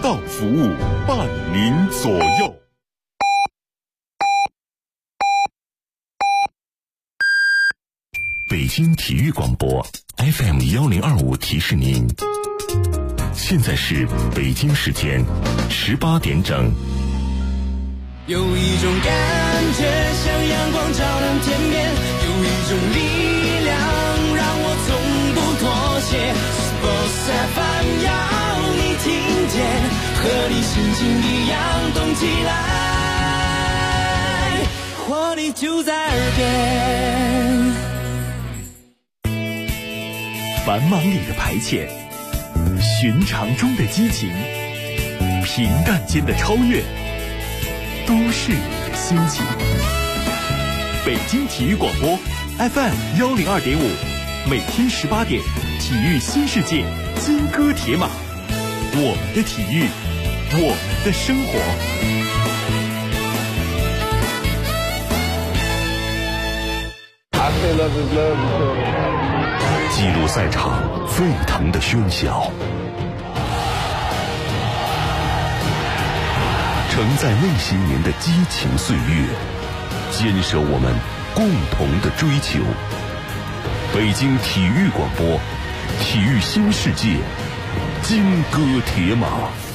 道服务，伴您左右。北京体育广播 FM1025提示您，现在是北京时间18点整。 有一种感觉像阳光照亮天边，有一种力量让我从不妥协。Sports FM 要你听见，和你心情一样动起来，活力就在耳边。 繁忙里的排遣，寻常中的激情，平淡间的超越，都是你的心情。北京体育广播 FM102.5，每天18点，体育新世界，金戈铁马，我们的体育，我们的生活。 记录赛场沸腾的喧嚣，承载那些年的激情岁月，坚守我们共同的追求。北京体育广播，体育新世界，金戈铁马。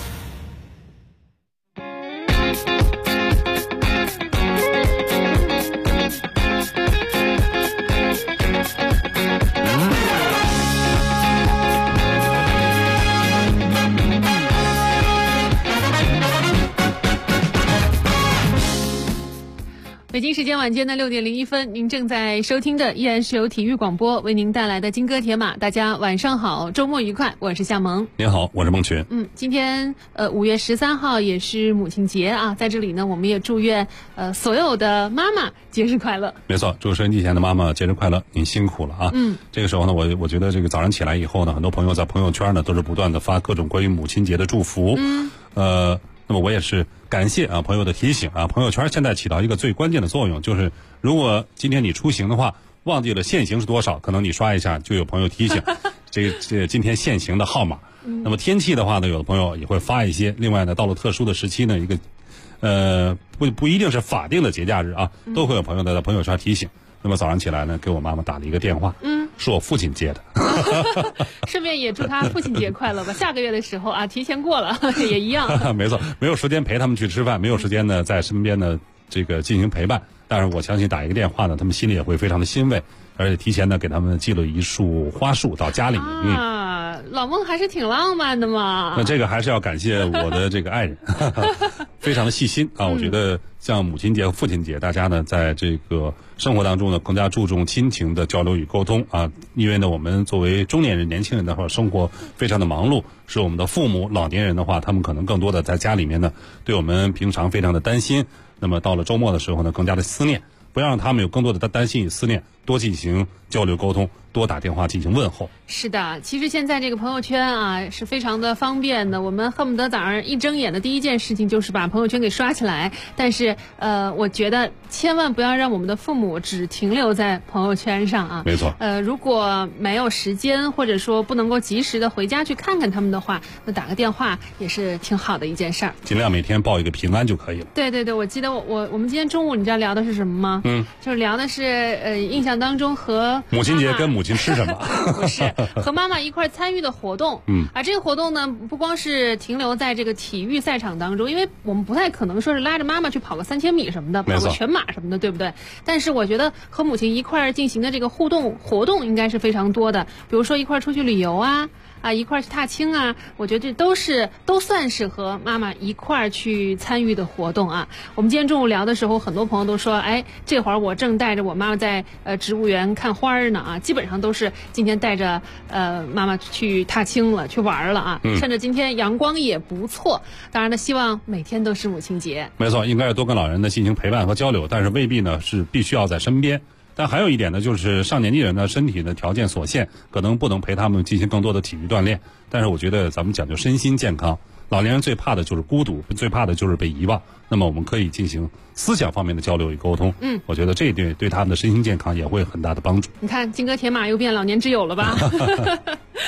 北京时间晚间的6点01分，您正在收听的依然是由体育广播为您带来的金戈铁马。大家晚上好，周末愉快，我是夏萌。 您好，我是孟群。 今天5月13号也是母亲节啊，在这里呢，我们也祝愿所有的妈妈节日快乐。 没错，祝收音机前的妈妈节日快乐，您辛苦了啊。这个时候呢，我觉得这个早上起来以后呢，很多朋友在朋友圈呢都是不断的发各种关于母亲节的祝福。那么我也是感谢啊朋友的提醒啊，朋友圈现在起到一个最关键的作用，就是如果今天你出行的话，忘记了限行是多少，可能你刷一下就有朋友提醒这今天限行的号码。那么天气的话呢，有的朋友也会发一些。另外呢，到了特殊的时期呢，一个不一定是法定的节假日啊，都会有朋友在朋友圈提醒。那么早上起来呢，给我妈妈打了一个电话，是我父亲接的， 顺便也祝他父亲节快乐吧。下个月的时候啊，提前过了也一样。 没错，没有时间陪他们去吃饭，没有时间呢在身边呢这个进行陪伴。但是我相信打一个电话呢，他们心里也会非常的欣慰，而且提前呢给他们寄了一束花束到家里。 老孟还是挺浪漫的嘛。 那这个还是要感谢我的这个爱人，非常的细心啊。我觉得像母亲节和父亲节，大家呢在这个生活当中呢更加注重亲情的交流与沟通啊。因为呢我们作为中年人、年轻人的话，生活非常的忙碌，是我们的父母、老年人的话，他们可能更多的在家里面呢对我们平常非常的担心。那么到了周末的时候呢，更加的思念，不要让他们有更多的担心与思念，多进行交流沟通，多打电话进行问候。 是的，其实现在这个朋友圈啊是非常的方便的，我们恨不得早上一睁眼的第一件事情就是把朋友圈给刷起来。但是我觉得千万不要让我们的父母只停留在朋友圈上啊。 没错。 如果没有时间或者说不能够及时的回家去看看他们的话，那打个电话也是挺好的一件事儿。 尽量每天报一个平安就可以了。 对对对，我记得我们今天中午你知道聊的是什么吗？就是聊的是印象当中和母亲节跟母亲吃什么不是和妈妈一块参与的活动。这个活动呢不光是停留在这个体育赛场当中，因为我们不太可能说是拉着妈妈去跑个3000米什么的，跑个全马什么的，对不对？但是我觉得和母亲一块进行的这个互动活动应该是非常多的，比如说一块出去旅游啊，一块去踏青啊，我觉得这都算是和妈妈一块去参与的活动啊。我们今天中午聊的时候，很多朋友都说，这会儿我正带着我妈妈在植物园看花呢啊，基本上都是今天带着妈妈去踏青了，去玩了啊。趁着今天阳光也不错，当然呢，希望每天都是母亲节。 没错，应该是多跟老人呢进行陪伴和交流，但是未必呢是必须要在身边。但还有一点呢，就是上年纪人的身体的条件所限，可能不能陪他们进行更多的体育锻炼。但是我觉得咱们讲究身心健康，老年人最怕的就是孤独，最怕的就是被遗忘。那么我们可以进行思想方面的交流与沟通。我觉得这一点对他们的身心健康也会有很大的帮助。 你看，金戈铁马又变老年之友了吧？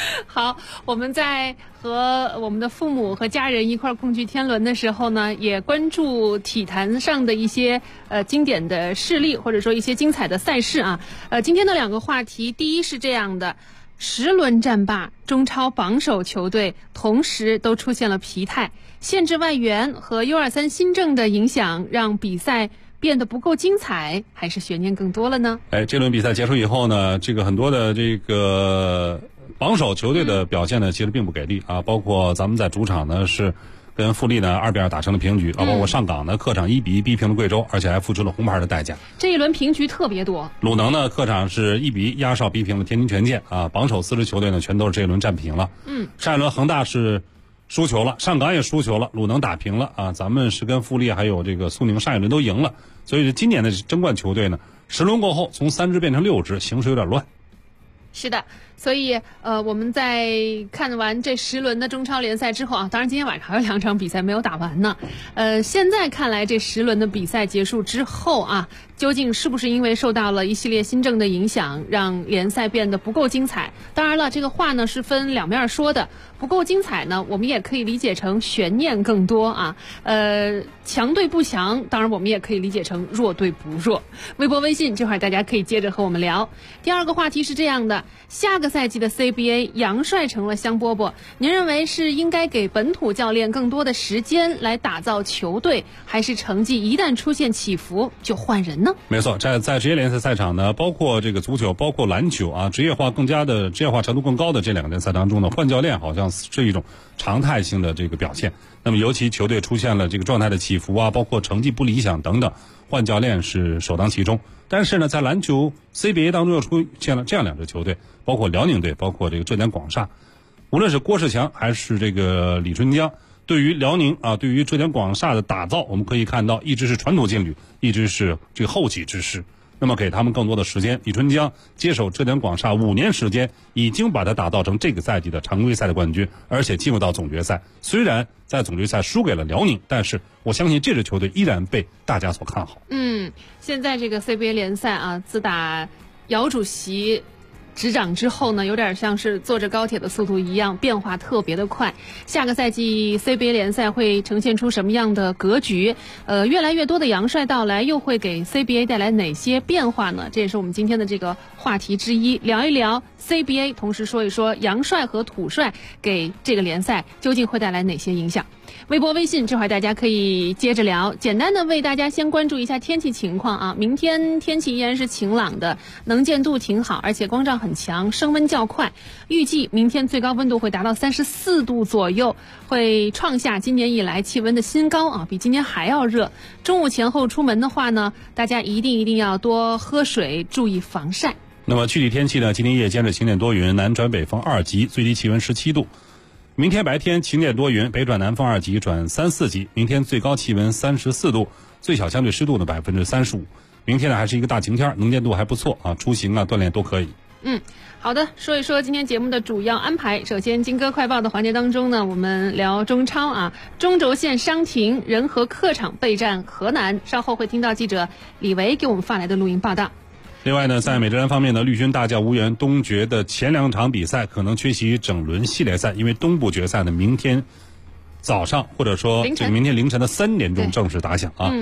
好，我们在和我们的父母和家人一块共聚天伦的时候呢，也关注体坛上的一些经典的事例，或者说一些精彩的赛事啊。今天的2个话题，第一是这样的：10轮战罢，中超榜首球队同时都出现了疲态，限制外援和 U23 新政的影响，让比赛变得不够精彩，还是悬念更多了呢？ 这轮比赛结束以后呢，这个很多的这个榜首球队的表现呢，其实并不给力啊。包括咱们在主场呢是跟富力呢2-2打成了平局啊，包括上港呢客场1-1逼平了贵州，而且还付出了红牌的代价。 这一轮平局特别多。 鲁能呢客场是1-1压哨逼平了天津权健啊，榜首4支球队呢全都是这一轮战平了。上一轮恒大是输球了，上港也输球了，鲁能打平了啊，咱们是跟富力还有这个苏宁上一轮都赢了，所以今年的争冠球队呢，10轮过后从3支变成6支，形势有点乱。 是的，所以我们在看完这10轮的中超联赛之后啊，当然今天晚上还有2场比赛没有打完呢。现在看来这10轮的比赛结束之后啊，究竟是不是因为受到了一系列新政的影响，让联赛变得不够精彩？当然了，这个话呢是分两面说的。不够精彩呢，我们也可以理解成悬念更多啊。强队不强，当然我们也可以理解成弱队不弱。微博、微信，这会儿大家可以接着和我们聊。第2个话题是这样的：下个赛季的 CBA 杨帅成了香饽饽，您认为是应该给本土教练更多的时间来打造球队，还是成绩一旦出现起伏就换人呢？ 没错，在职业联赛赛场呢，包括这个足球，包括篮球啊，职业化程度更高的这2个联赛当中呢，换教练好像是一种常态性的这个表现。那么尤其球队出现了这个状态的起伏啊，包括成绩不理想等等，换教练是首当其冲。但是呢，在篮球 CBA 当中又出现了这样2支球队，包括辽宁队，包括这个浙江广厦，无论是郭士强还是这个李春江，对于辽宁啊，对于浙江广厦的打造，我们可以看到一支是传统劲旅，一支是这个后起之势。那么给他们更多的时间，李春江接手浙江广厦5年时间，已经把它打造成这个赛季的常规赛的冠军，而且进入到总决赛。虽然在总决赛输给了辽宁，但是我相信这支球队依然被大家所看好。 现在这个 CBA 联赛啊，自打姚主席执掌之后呢，有点像是坐着高铁的速度一样，变化特别的快。下个赛季 CBA 联赛会呈现出什么样的格局？越来越多的杨帅到来，又会给 CBA 带来哪些变化呢？这也是我们今天的这个话题之一，聊一聊 CBA， 同时说一说杨帅和土帅给这个联赛究竟会带来哪些影响。微博、微信，这会儿大家可以接着聊。简单的为大家先关注一下天气情况啊，明天天气依然是晴朗的，能见度挺好，而且光照很强，升温较快。预计明天最高温度会达到34度左右，会创下今年以来气温的新高啊，比今年还要热。中午前后出门的话呢，大家一定要多喝水，注意防晒。 那么具体天气呢，今天夜间是晴点多云，南转北风2级，最低气温17度。明天白天晴点多云，北转南风2级转3、4级。明天最高气温34度，最小相对湿度呢35%。明天呢还是一个大晴天，能见度还不错啊，出行啊锻炼都可以。 好的，说一说今天节目的主要安排。首先，金歌快报的环节当中呢，我们聊中超啊，中轴线伤停，仁和客场备战河南。稍后会听到记者李维给我们发来的录音报道。 另外呢，在美职篮方面呢，绿军大将无缘东决的前2场比赛可能缺席整轮系列赛，因为东部决赛呢明天早上或者说这个明天凌晨的3点钟正式打响啊。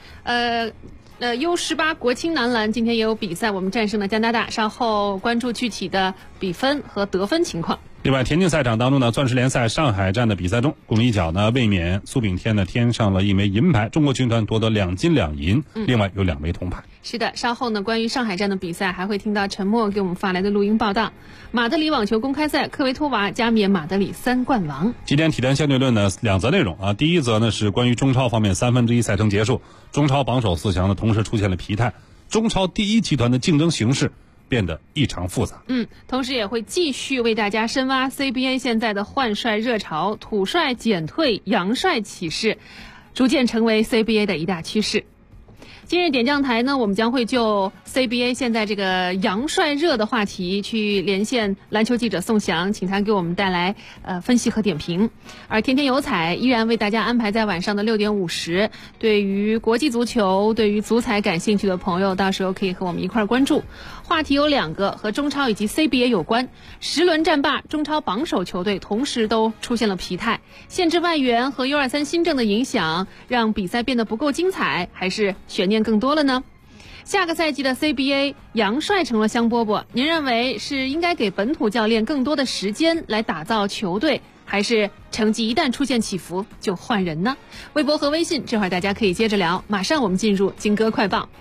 U18 国青男篮今天也有比赛，我们战胜了加拿大，稍后关注具体的比分和得分情况。 另外，田径赛场当中呢，钻石联赛上海站的比赛中，巩立姣呢卫冕，苏炳添呢添上了1枚银牌，中国军团夺得2金2银，另外有2枚铜牌。 是的，稍后呢，关于上海站的比赛还会听到陈默给我们发来的录音报道。马德里网球公开赛，科维托娃加冕马德里3冠王。 今天体坛相对论呢2则内容啊，第一则呢是关于中超方面1/3赛程结束，中超榜首4强呢同时出现了疲态，中超第一集团的竞争形势变得异常复杂。 同时也会继续为大家深挖 CBA 现在的换帅热潮，土帅减退，杨帅起势，逐渐成为 CBA 的一大趋势。 今日点将台呢，我们将会就 CBA 现在这个洋帅热的话题去连线篮球记者宋翔，请他给我们带来分析和点评。而天天有彩依然为大家安排在晚上的6点50，对于国际足球、对于足彩感兴趣的朋友，到时候可以和我们一块关注。话题有2个，和中超以及 CBA 有关。10轮战罢，中超榜首球队同时都出现了疲态，限制外援和 U23 新政的影响，让比赛变得不够精彩，还是悬念更多了呢？下个赛季的 CBA 洋帅成了香饽饽，您认为是应该给本土教练更多的时间来打造球队，还是成绩一旦出现起伏就换人呢？微博和微信这会儿大家可以接着聊，马上我们进入金歌快报。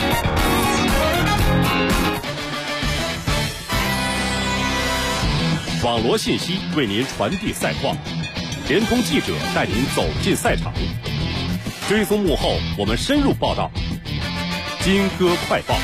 网罗信息为您传递赛况，联通记者带您走进赛场，追踪幕后我们深入报道。金歌快报。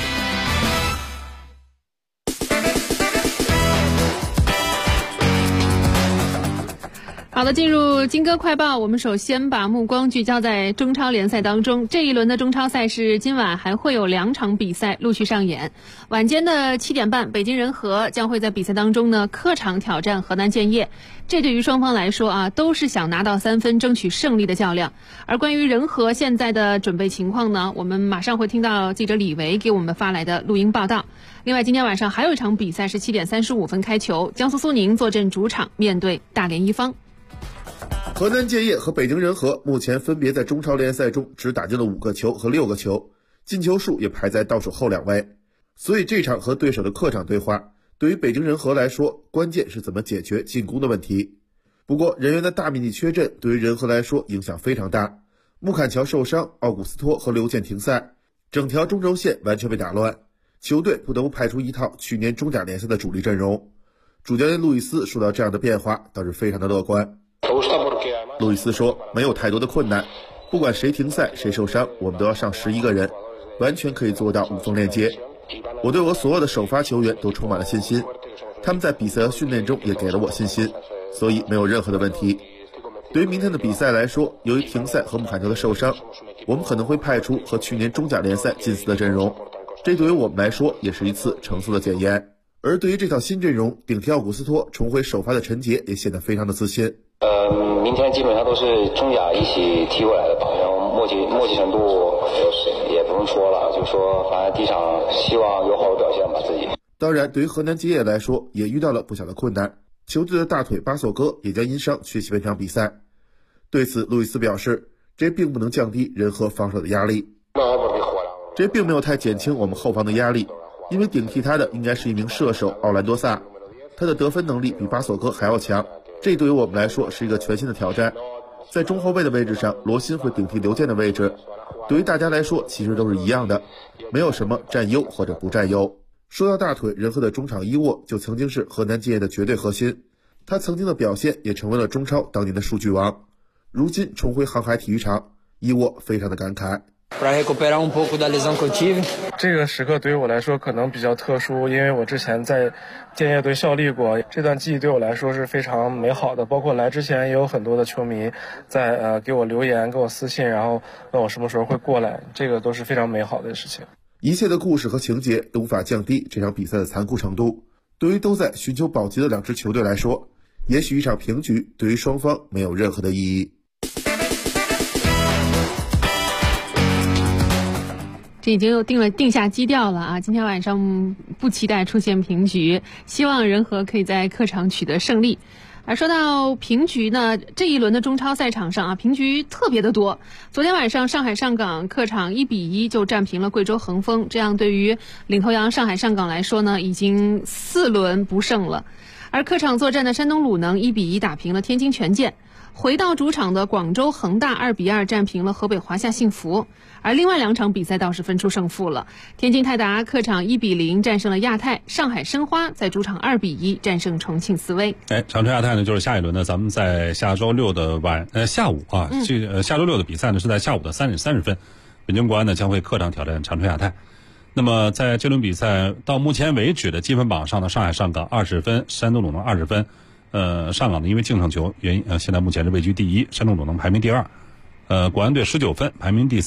好的，进入金歌快报，我们首先把目光聚焦在中超联赛当中。这一轮的中超赛事今晚还会有2场比赛陆续上演。晚间的7点半，北京人和将会在比赛当中呢客场挑战河南建业。这对于双方来说啊，都是想拿到3分争取胜利的较量。而关于人和现在的准备情况呢，我们马上会听到记者李维给我们发来的录音报道。另外今天晚上还有一场比赛是7点35分开球，江苏苏宁坐镇主场面对大连一方。 河南建业和北京人和目前分别在中超联赛中只打进了5个球和6个球，进球数也排在倒数后2位。所以这场和对手的客场对话，对于北京人和来说，关键是怎么解决进攻的问题。不过人员的大面积缺阵对于人和来说影响非常大，穆坎乔受伤，奥古斯托和刘健停赛，整条中轴线完全被打乱，球队不得不派出一套去年中甲联赛的主力阵容。主教练路易斯说到这样的变化倒是非常的乐观。路易斯说，没有太多的困难，不管谁停赛谁受伤，我们都要上11个人，完全可以做到无缝链接。我对我所有的首发球员都充满了信心，他们在比赛和训练中也给了我信心，所以没有任何的问题。对于明天的比赛来说，由于停赛和穆坎乔的受伤，我们可能会派出和去年中甲联赛近似的阵容，这对于我们来说也是一次成色的检验。而对于这套新阵容，顶替奥古斯托重回首发的陈杰也显得非常的自信。 明天基本上都是中甲一起踢过来的吧，然后默契程度也不用说了，就说反正第一场希望有好的表现吧自己。 当然，对于河南建业来说，也遇到了不小的困难，球队的大腿巴索戈也将因伤缺席本场比赛。对此，路易斯表示，这并不能降低人和防守的压力，这并没有太减轻我们后防的压力，因为顶替他的应该是一名射手奥兰多萨，他的得分能力比巴索戈还要强，这对于我们来说是一个全新的挑战。在中后卫的位置上，罗辛会顶替刘健的位置，对于大家来说其实都是一样的，没有什么占优或者不占优。说到大腿，人和的中场伊沃就曾经是河南建业的绝对核心，他曾经的表现也成为了中超当年的数据王。如今重回航海体育场，伊沃非常的感慨。 这个时刻对于我来说可能比较特殊，因为我之前在建业队效力过，这段记忆对我来说是非常美好的。包括来之前也有很多的球迷在给我留言，给我私信，然后问我什么时候会过来，这个都是非常美好的事情。 一切的故事和情节都无法降低这场比赛的残酷程度。对于都在寻求保级的2支球队来说，也许一场平局对于双方没有任何的意义。 这已经又定下基调了啊！今天晚上不期待出现平局，希望人和可以在客场取得胜利。而说到平局呢，这一轮的中超赛场上啊，平局特别的多。昨天晚上上海上港客场1-1就战平了贵州恒丰，这样对于领头羊上海上港来说呢，已经4轮不胜了。而客场作战的山东鲁能1-1打平了天津权健。回到主场的广州恒大2-2战平了河北华夏幸福，而另外2场比赛倒是分出胜负了。天津泰达客场1-0战胜了亚泰，上海申花在主场2-1战胜重庆斯威。 长春亚泰呢，就是下一轮呢，咱们在下周6的下午啊，下周6的比赛呢是在下午的3点30分，北京国安呢将会客场挑战长春亚泰。那么在这轮比赛到目前为止的积分榜上呢，上海上港20分，山东鲁能20分。上港呢因为净胜球原因，现在目前是位居第1，山东鲁能排名第2，国安队19分排名第3。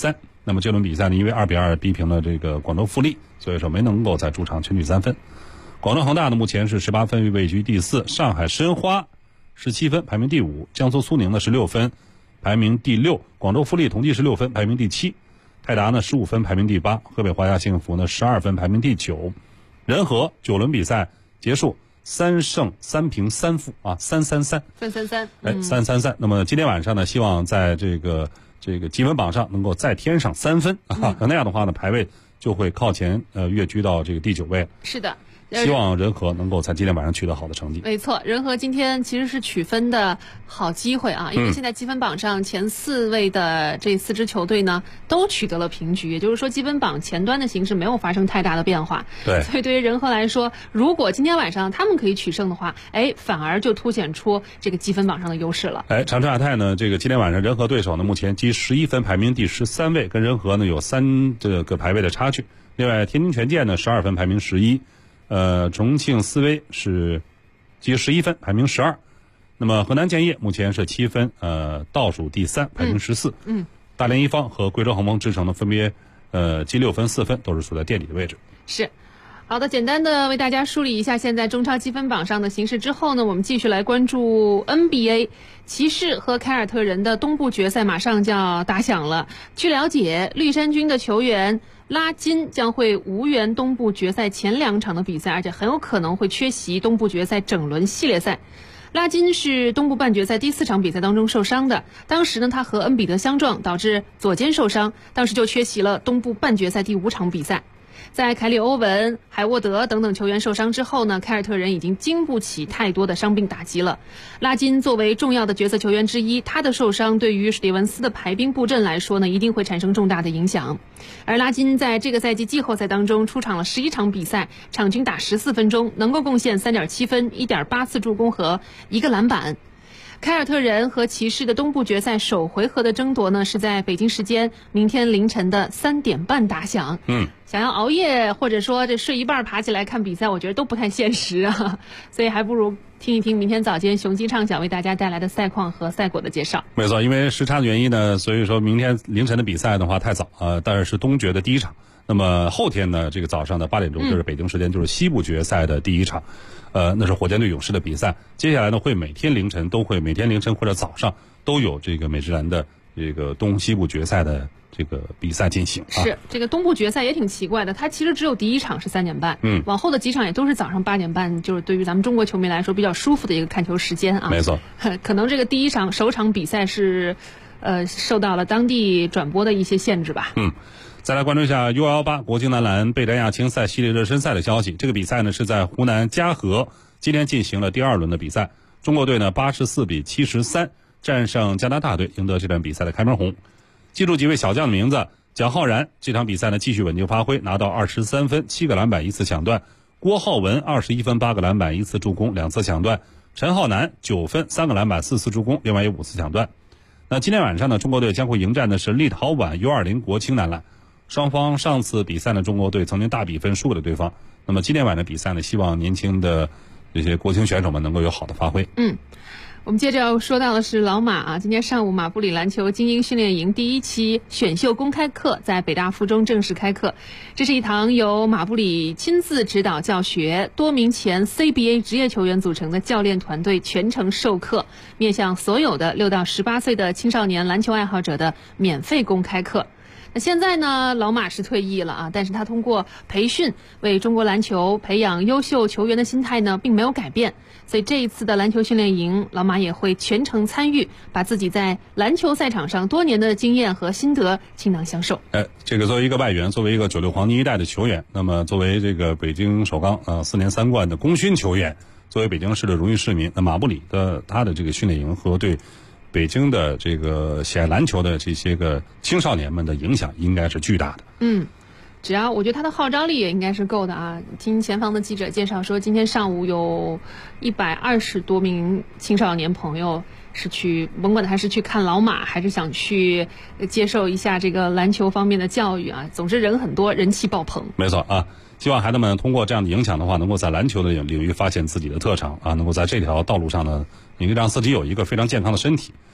那么这轮比赛呢，因为2-2逼平了这个广州富力，所以说没能够在主场全取3分。广州恒大呢目前是18分，位居第4，上海申花17分，排名第5，江苏苏宁呢16分，排名第6，广州富力同计16分，排名第7，泰达呢15分，排名第8，河北华夏幸福呢12分，排名第9。人和9轮比赛结束3胜3平3负啊，333 分3-3， 哎，333。那么今天晚上呢，希望在这个积分榜上能够再添上3分啊，那样的话呢，排位就会靠前跃居到这个第9位。 是的。 希望人和能够在今天晚上取得好的成绩。 没错，人和今天其实是取分的好机会啊，因为现在积分榜上前4位的这4支球队呢都取得了平局，也就是说积分榜前端的形势没有发生太大的变化。 对， 所以对于人和来说，如果今天晚上他们可以取胜的话，反而就凸显出这个积分榜上的优势了。 长春亚泰呢，这个今天晚上人和对手呢目前积11分，排名第13位，跟人和呢有3个排位的差距。另外天津权健呢12分，排名11。重庆斯威是积11分，排名12。那么河南建业目前是7分，倒数第3，排名14。大连一方和贵州恒丰之城呢分别积6分4分，都是处在垫底的位置。 是。好的，简单的为大家梳理一下现在中超积分榜上的形势之后呢，我们继续来关注 NBA。骑士和凯尔特人的东部决赛马上就要打响了。据了解，绿衫军的球员拉金将会无缘东部决赛前2场的比赛，而且很有可能会缺席东部决赛整轮系列赛。拉金是东部半决赛第4场比赛当中受伤的，当时呢他和恩比德相撞，导致左肩受伤，当时就缺席了东部半决赛第5场比赛。在凯里·欧文、海沃德等等球员受伤之后呢，凯尔特人已经经不起太多的伤病打击了。拉金作为重要的角色球员之一，他的受伤对于史蒂文斯的排兵布阵来说呢，一定会产生重大的影响。而拉金在这个赛季季后赛当中出场了11场比赛，场均打14分钟，能够贡献 3.7 分、1.8次助攻和1个篮板。凯尔特人和骑士的东部决赛首回合的争夺呢，是在北京时间明天凌晨的3点半打响。想要熬夜或者说这睡一半爬起来看比赛，我觉得都不太现实啊，所以还不如听一听明天早间雄鸡畅想为大家带来的赛况和赛果的介绍。 没错，因为时差的原因呢，所以说明天凌晨的比赛的话太早但是东决的第1场。那么后天呢，这个早上的8点钟就是北京时间，就是西部决赛的第1场，那是火箭队勇士的比赛。接下来呢，会每天凌晨或者早上都有这个美职篮的这个东西部决赛的这个比赛进行。 是这个东部决赛也挺奇怪的，它其实只有第1场是3点半，往后的几场也都是早上8点半，就是对于咱们中国球迷来说比较舒服的一个看球时间啊。 没错， 可能这个第1场首场比赛是受到了当地转播的一些限制吧。 再来关注一下 U18 国青男篮贝丹亚青赛系列热身赛的消息。这个比赛呢是在湖南嘉禾今天进行了第2轮的比赛。中国队呢84比73战胜加拿大队，赢得这场比赛的开门红。记住几位小将的名字：蒋浩然这场比赛呢继续稳定发挥，拿到23分、7个篮板、1次抢断；郭浩文21分、8个篮板、1次助攻、2次抢断；陈浩南9分、3个篮板、4次助攻，另外有5次抢断。那今天晚上呢，中国队将会迎战的是立陶宛 U20 国青男篮。双方上次比赛呢，中国队曾经大比分输给了对方。那么今天晚上比赛呢，希望年轻的这些国青选手们能够有好的发挥。 我们接着要说到的是老马啊，今天上午马布里篮球精英训练营第1期选秀公开课在北大附中正式开课。这是一堂由马布里亲自指导教学、多名前 CBA 职业球员组成的教练团队全程授课，面向所有的6到18岁的青少年篮球爱好者的免费公开课。那现在呢，老马是退役了啊，但是他通过培训为中国篮球培养优秀球员的心态呢，并没有改变。所以这一次的篮球训练营，老马也会全程参与，把自己在篮球赛场上多年的经验和心得倾囊相授。 这个作为一个外援，作为一个96黄金一代的球员，那么作为这个北京首钢4年3冠的功勋球员，作为北京市的荣誉市民，那马布里的他的这个训练营和对北京的这个喜爱篮球的这些个青少年们的影响应该是巨大的。 只要我觉得他的号召力也应该是够的啊。听前方的记者介绍说，今天上午有120多名青少年朋友是去，甭管他是去看老马还是想去接受一下这个篮球方面的教育啊，总之人很多，人气爆棚。 没错啊，希望孩子们通过这样的影响的话，能够在篮球的领域发现自己的特长啊，能够在这条道路上呢，能够让自己有一个非常健康的身体。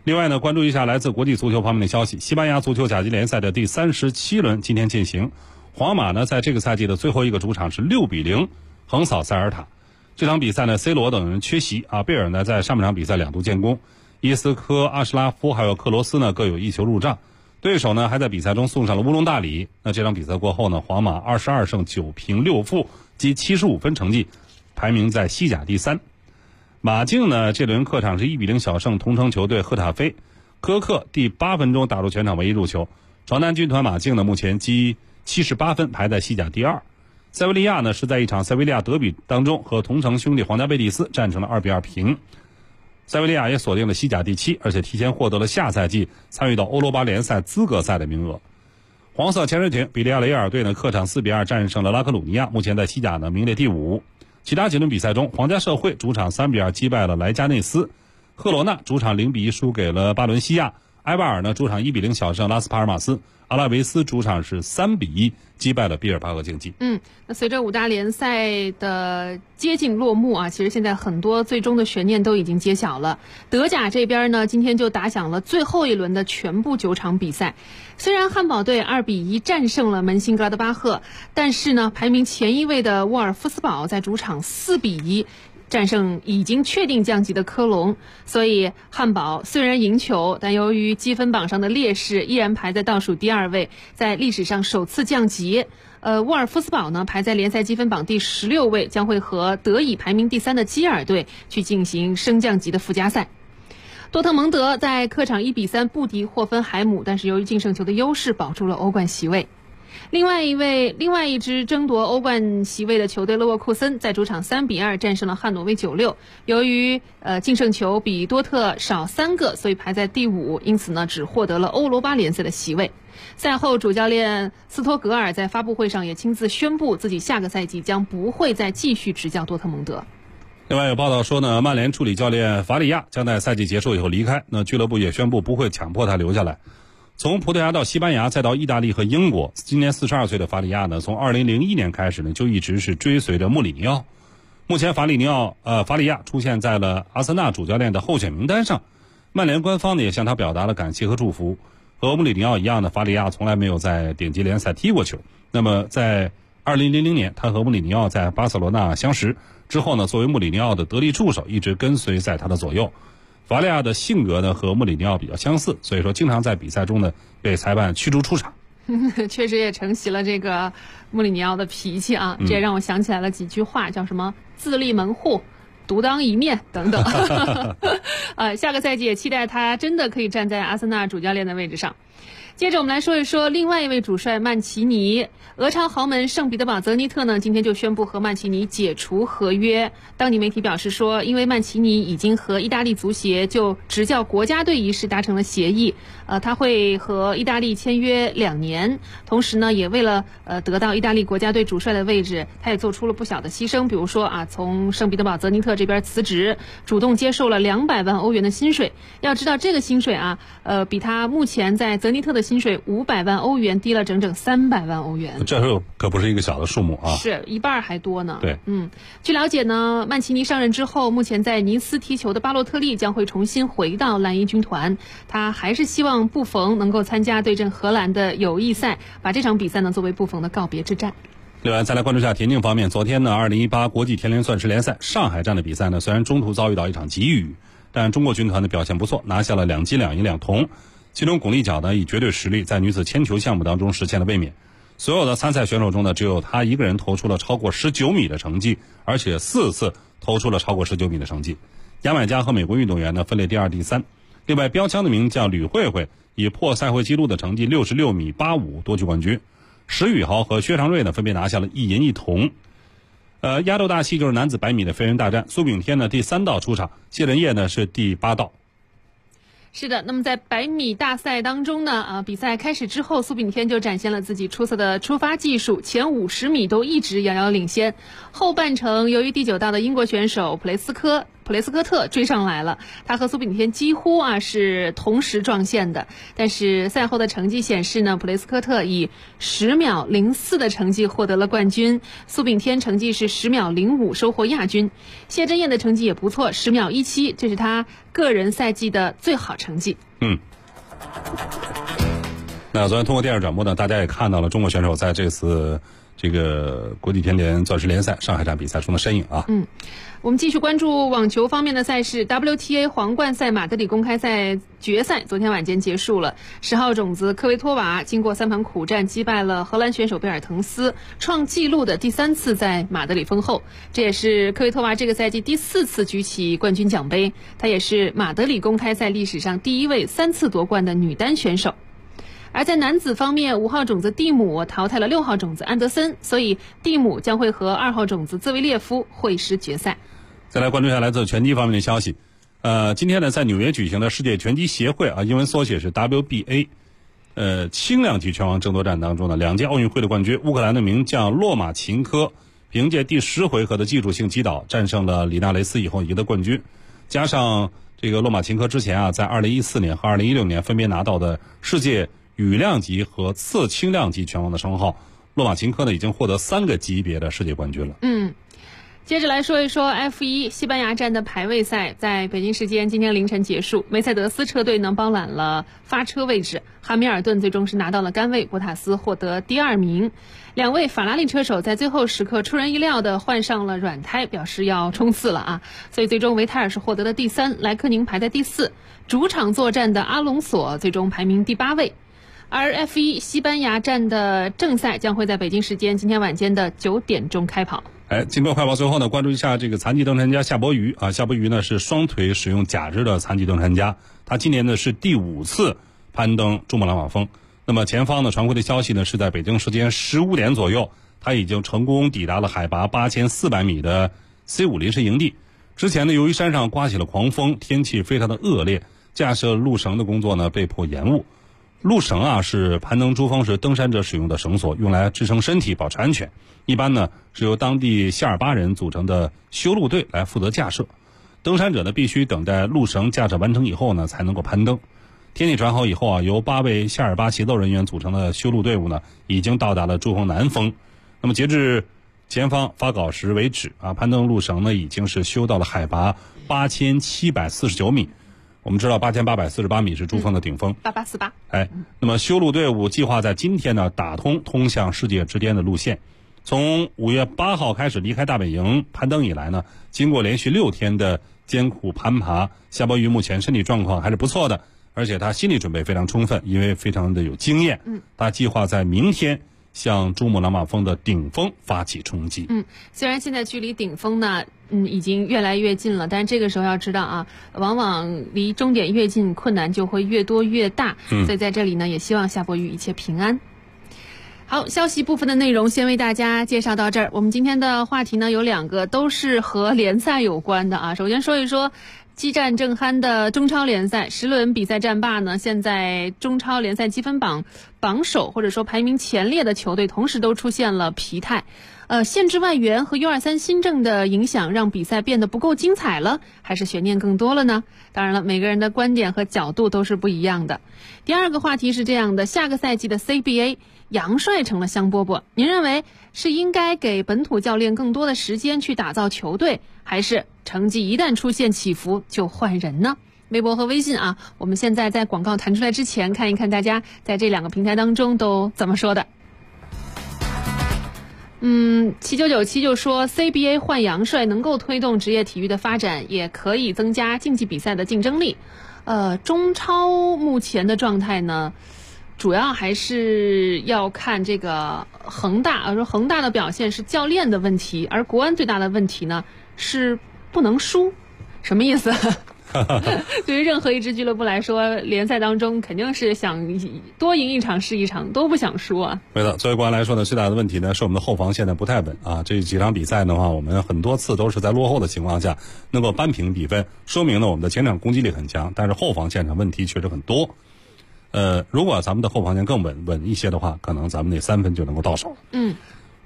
另外呢，关注一下来自国际足球方面的消息，西班牙足球甲级联赛的第37轮今天进行，皇马呢在这个赛季的最后一个主场是6-0横扫塞尔塔。这场比赛呢 C 罗等人缺席啊，贝尔呢在上半场比赛2度建功，伊斯科、阿什拉夫还有克罗斯呢各有1球入账，对手呢还在比赛中送上了乌龙大礼。那这场比赛过后呢，皇马22胜9平6负积75分成绩，排名在西甲第3。马竞呢这轮客场是1-0小胜同城球队赫塔菲，科克第8分钟打入全场唯一入球。床单军团马竞呢目前积78分，排在西甲第2。塞维利亚呢是在一场塞维利亚德比当中和同城兄弟皇家贝蒂斯战成了2-2平。塞维利亚也锁定了西甲第7，而且提前获得了下赛季参与到欧罗巴联赛资格赛的名额。黄色潜水艇比利亚雷亚尔队呢客场4-2战胜了拉科鲁尼亚，目前在西甲呢名列第5。其他几轮比赛中，皇家社会主场3-2击败了莱加内斯，赫罗纳主场0-1输给了巴伦西亚，埃巴尔呢主场1-0小胜拉斯帕尔马斯，阿拉维斯主场是3-1击败了比尔巴鄂竞技。 那随着5大联赛的接近落幕啊，其实现在很多最终的悬念都已经揭晓了。德甲这边呢，今天就打响了最后一轮的全部9场比赛。虽然汉堡队2-1战胜了门兴格拉德巴赫，但是呢，排名前1位的沃尔夫斯堡在主场4-1战胜已经确定降级的科隆，所以汉堡虽然赢球，但由于积分榜上的劣势，依然排在倒数第2位，在历史上首次降级。沃尔夫斯堡呢排在联赛积分榜第16位，将会和德乙排名第3的基尔队去进行升降级的附加赛。多特蒙德在客场1-3不敌霍芬海姆，但是由于净胜球的优势保住了欧冠席位。另外一支争夺欧冠席位的球队勒沃库森在主场3-2战胜了汉诺威96，由于净胜球比多特少3个，所以排在第5，因此呢只获得了欧罗巴联赛的席位。赛后主教练斯托格尔在发布会上也亲自宣布自己下个赛季将不会再继续执教多特蒙德。 另外有报道说呢，曼联助理教练法里亚将在赛季结束以后离开，那俱乐部也宣布不会强迫他留下来。从葡萄牙到西班牙再到意大利和英国，今年42岁的法里亚呢，从2001年开始呢就一直是追随着穆里尼奥。目前法里亚出现在了阿森纳主教练的候选名单上，曼联官方呢也向他表达了感谢和祝福。和穆里尼奥一样的，法里亚从来没有在顶级联赛踢过球。那么在2000年，他和穆里尼奥在巴塞罗那相识之后呢，作为穆里尼奥的得力助手，一直跟随在他的左右。法里亚的性格呢和穆里尼奥比较相似，所以说经常在比赛中呢被裁判驱逐出场。 确实也承袭了这个穆里尼奥的脾气啊，这也让我想起来了几句话，叫什么自立门户、独当一面等等。下个赛季也期待他真的可以站在阿森纳主教练的位置上。接着我们来说一说另外一位主帅曼奇尼。俄超豪门圣彼得堡泽尼特呢，今天就宣布和曼奇尼解除合约。当地媒体表示说，因为曼奇尼已经和意大利足协就执教国家队一事达成了协议，他会和意大利签约2年，同时呢，也为了得到意大利国家队主帅的位置，他也做出了不小的牺牲，比如说从圣彼得堡泽尼特这边辞职，主动接受了200万欧元的薪水。要知道这个薪水比他目前在泽尼特的薪水500万欧元低了整整300万欧元。 这可不是一个小的数目啊， 是一半还多呢。 对， 据了解呢，曼奇尼上任之后，目前在尼斯踢球的巴洛特利将会重新回到蓝衣军团，他还是希望布冯能够参加对阵荷兰的友谊赛，把这场比赛呢作为布冯的告别之战。 另外再来关注一下田径方面，昨天呢2018国际田联钻石联赛上海站的比赛呢，虽然中途遭遇到一场急雨，但中国军团的表现不错，拿下了2金2银2铜。其中巩立姣呢以绝对实力在女子铅球项目当中实现了卫冕，所有的参赛选手中呢，只有她一个人投出了超过19米的成绩，而且4次投出了超过19米的成绩。牙买加和美国运动员呢分列第2、第3。另外标枪的名将吕慧慧以破赛会纪录的成绩66米85夺取冠军。石宇豪和薛长瑞呢分别拿下了1银1铜。压轴大戏就是男子100米的飞人大战，苏炳添呢第3道出场，谢震业呢是第8道。 是的，那么在100米大赛当中呢，比赛开始之后，苏炳添就展现了自己出色的出发技术，前50米都一直遥遥领先。后半程由于第9道的英国选手普雷斯科普雷斯科特追上来了，他和苏炳添几乎是同时撞线的。但是赛后的成绩显示呢，普雷斯科特以10秒04的成绩获得了冠军，苏炳添成绩是10秒05收获亚军。谢震业的成绩也不错，10秒17，这是他个人赛季的最好成绩。 那昨天通过电视转播呢，大家也看到了中国选手在这次这个国际田联钻石联赛上海站比赛中的身影啊。 我们继续关注网球方面的赛事。 WTA 皇冠赛马德里公开赛决赛昨天晚间结束了，10号种子科维托娃经过3盘苦战击败了荷兰选手贝尔滕斯，创纪录的第3次在马德里封后，这也是科维托娃这个赛季第4次举起冠军奖杯，她也是马德里公开赛历史上第1位3次夺冠的女单选手。而在男子方面，5号种子蒂姆淘汰了6号种子安德森，所以蒂姆将会和2号种子兹维列夫会师决赛。 再来关注一下来自拳击方面的消息。今天呢，在纽约举行的世界拳击协会英文缩写是 WBA， 轻量级拳王争夺战当中呢，2届奥运会的冠军乌克兰的名将洛马琴科，凭借第10回合的技术性击倒战胜了里纳雷斯以后赢得冠军。加上这个洛马琴科之前在2014年和2016年分别拿到的世界羽量级和次轻量级拳王的称号，洛马琴科呢已经获得3个级别的世界冠军了。 接着来说一说 F1 西班牙站的排位赛，在北京时间今天凌晨结束，梅赛德斯车队呢包揽了发车位置，汉密尔顿最终是拿到了杆位，博塔斯获得第2名。2位法拉利车手在最后时刻出人意料的换上了软胎，表示要冲刺了所以最终维泰尔是获得了第3，莱科宁排在第4，主场作战的阿隆索最终排名第8位。而 F1 西班牙站的正赛将会在北京时间今天晚间的9点钟开跑。 金播快报最后呢，关注一下这个残疾登山家夏伯渝夏伯渝呢是双腿使用假肢的残疾登山家，他今年呢是第5次攀登珠穆朗玛峰。那么前方呢传回的消息呢是在北京时间15点左右，他已经成功抵达了海拔8400米的 C5 临时营地。之前呢由于山上刮起了狂风，天气非常的恶劣，架设路绳的工作呢被迫延误。路绳是攀登珠峰时登山者使用的绳索，用来支撑身体保持安全。一般呢是由当地谢尔巴人组成的修路队来负责架设，登山者呢必须等待路绳架设完成以后呢才能够攀登。天气转好以后由8位谢尔巴协奏人员组成的修路队伍呢已经到达了珠峰南峰。那么截至前方发稿时为止攀登路绳呢已经是修到了海拔8749米。我们知道8848米是珠峰的顶峰 8848。 那么修路队伍计划在今天呢打通向世界之巅的路线。从5月8号开始离开大本营攀登以来呢，经过连续6天的艰苦攀爬，夏伯渝目前身体状况还是不错的，而且他心理准备非常充分，因为非常的有经验。他计划在明天向珠穆朗玛峰的顶峰发起冲击。 虽然现在距离顶峰呢已经越来越近了，但是这个时候要知道往往离终点越近，困难就会越多越大。所以在这里呢也希望夏伯渝一切平安。好，消息部分的内容先为大家介绍到这儿。我们今天的话题呢有2个都是和联赛有关的首先说一说激战正酣的中超联赛，10轮比赛战罢呢，现在中超联赛积分榜榜首或者说排名前列的球队同时都出现了疲态。限制外援和 U23 新政的影响让比赛变得不够精彩了，还是悬念更多了呢？当然了，每个人的观点和角度都是不一样的。第2个话题是这样的，下个赛季的 CBA 杨帅成了香饽饽，您认为是应该给本土教练更多的时间去打造球队，还是成绩一旦出现起伏就换人呢？微博和微信我们现在在广告弹出来之前看一看大家在这2个平台当中都怎么说的。7997就说 CBA 换杨帅能够推动职业体育的发展，也可以增加竞技比赛的竞争力。中超目前的状态呢，主要还是要看这个恒大，说恒大的表现是教练的问题，而国安最大的问题呢是不能输。什么意思？对于任何一支俱乐部来说，联赛当中肯定是想多赢一场是一场，都不想输对的，作为国安来说呢，最大的问题呢是我们的后防现在不太稳这几场比赛的话，我们很多次都是在落后的情况下能够扳平比分，说明呢我们的前场攻击力很强，但是后防线上问题确实很多。如果咱们的后防线更稳一些的话，可能咱们那3分就能够到手。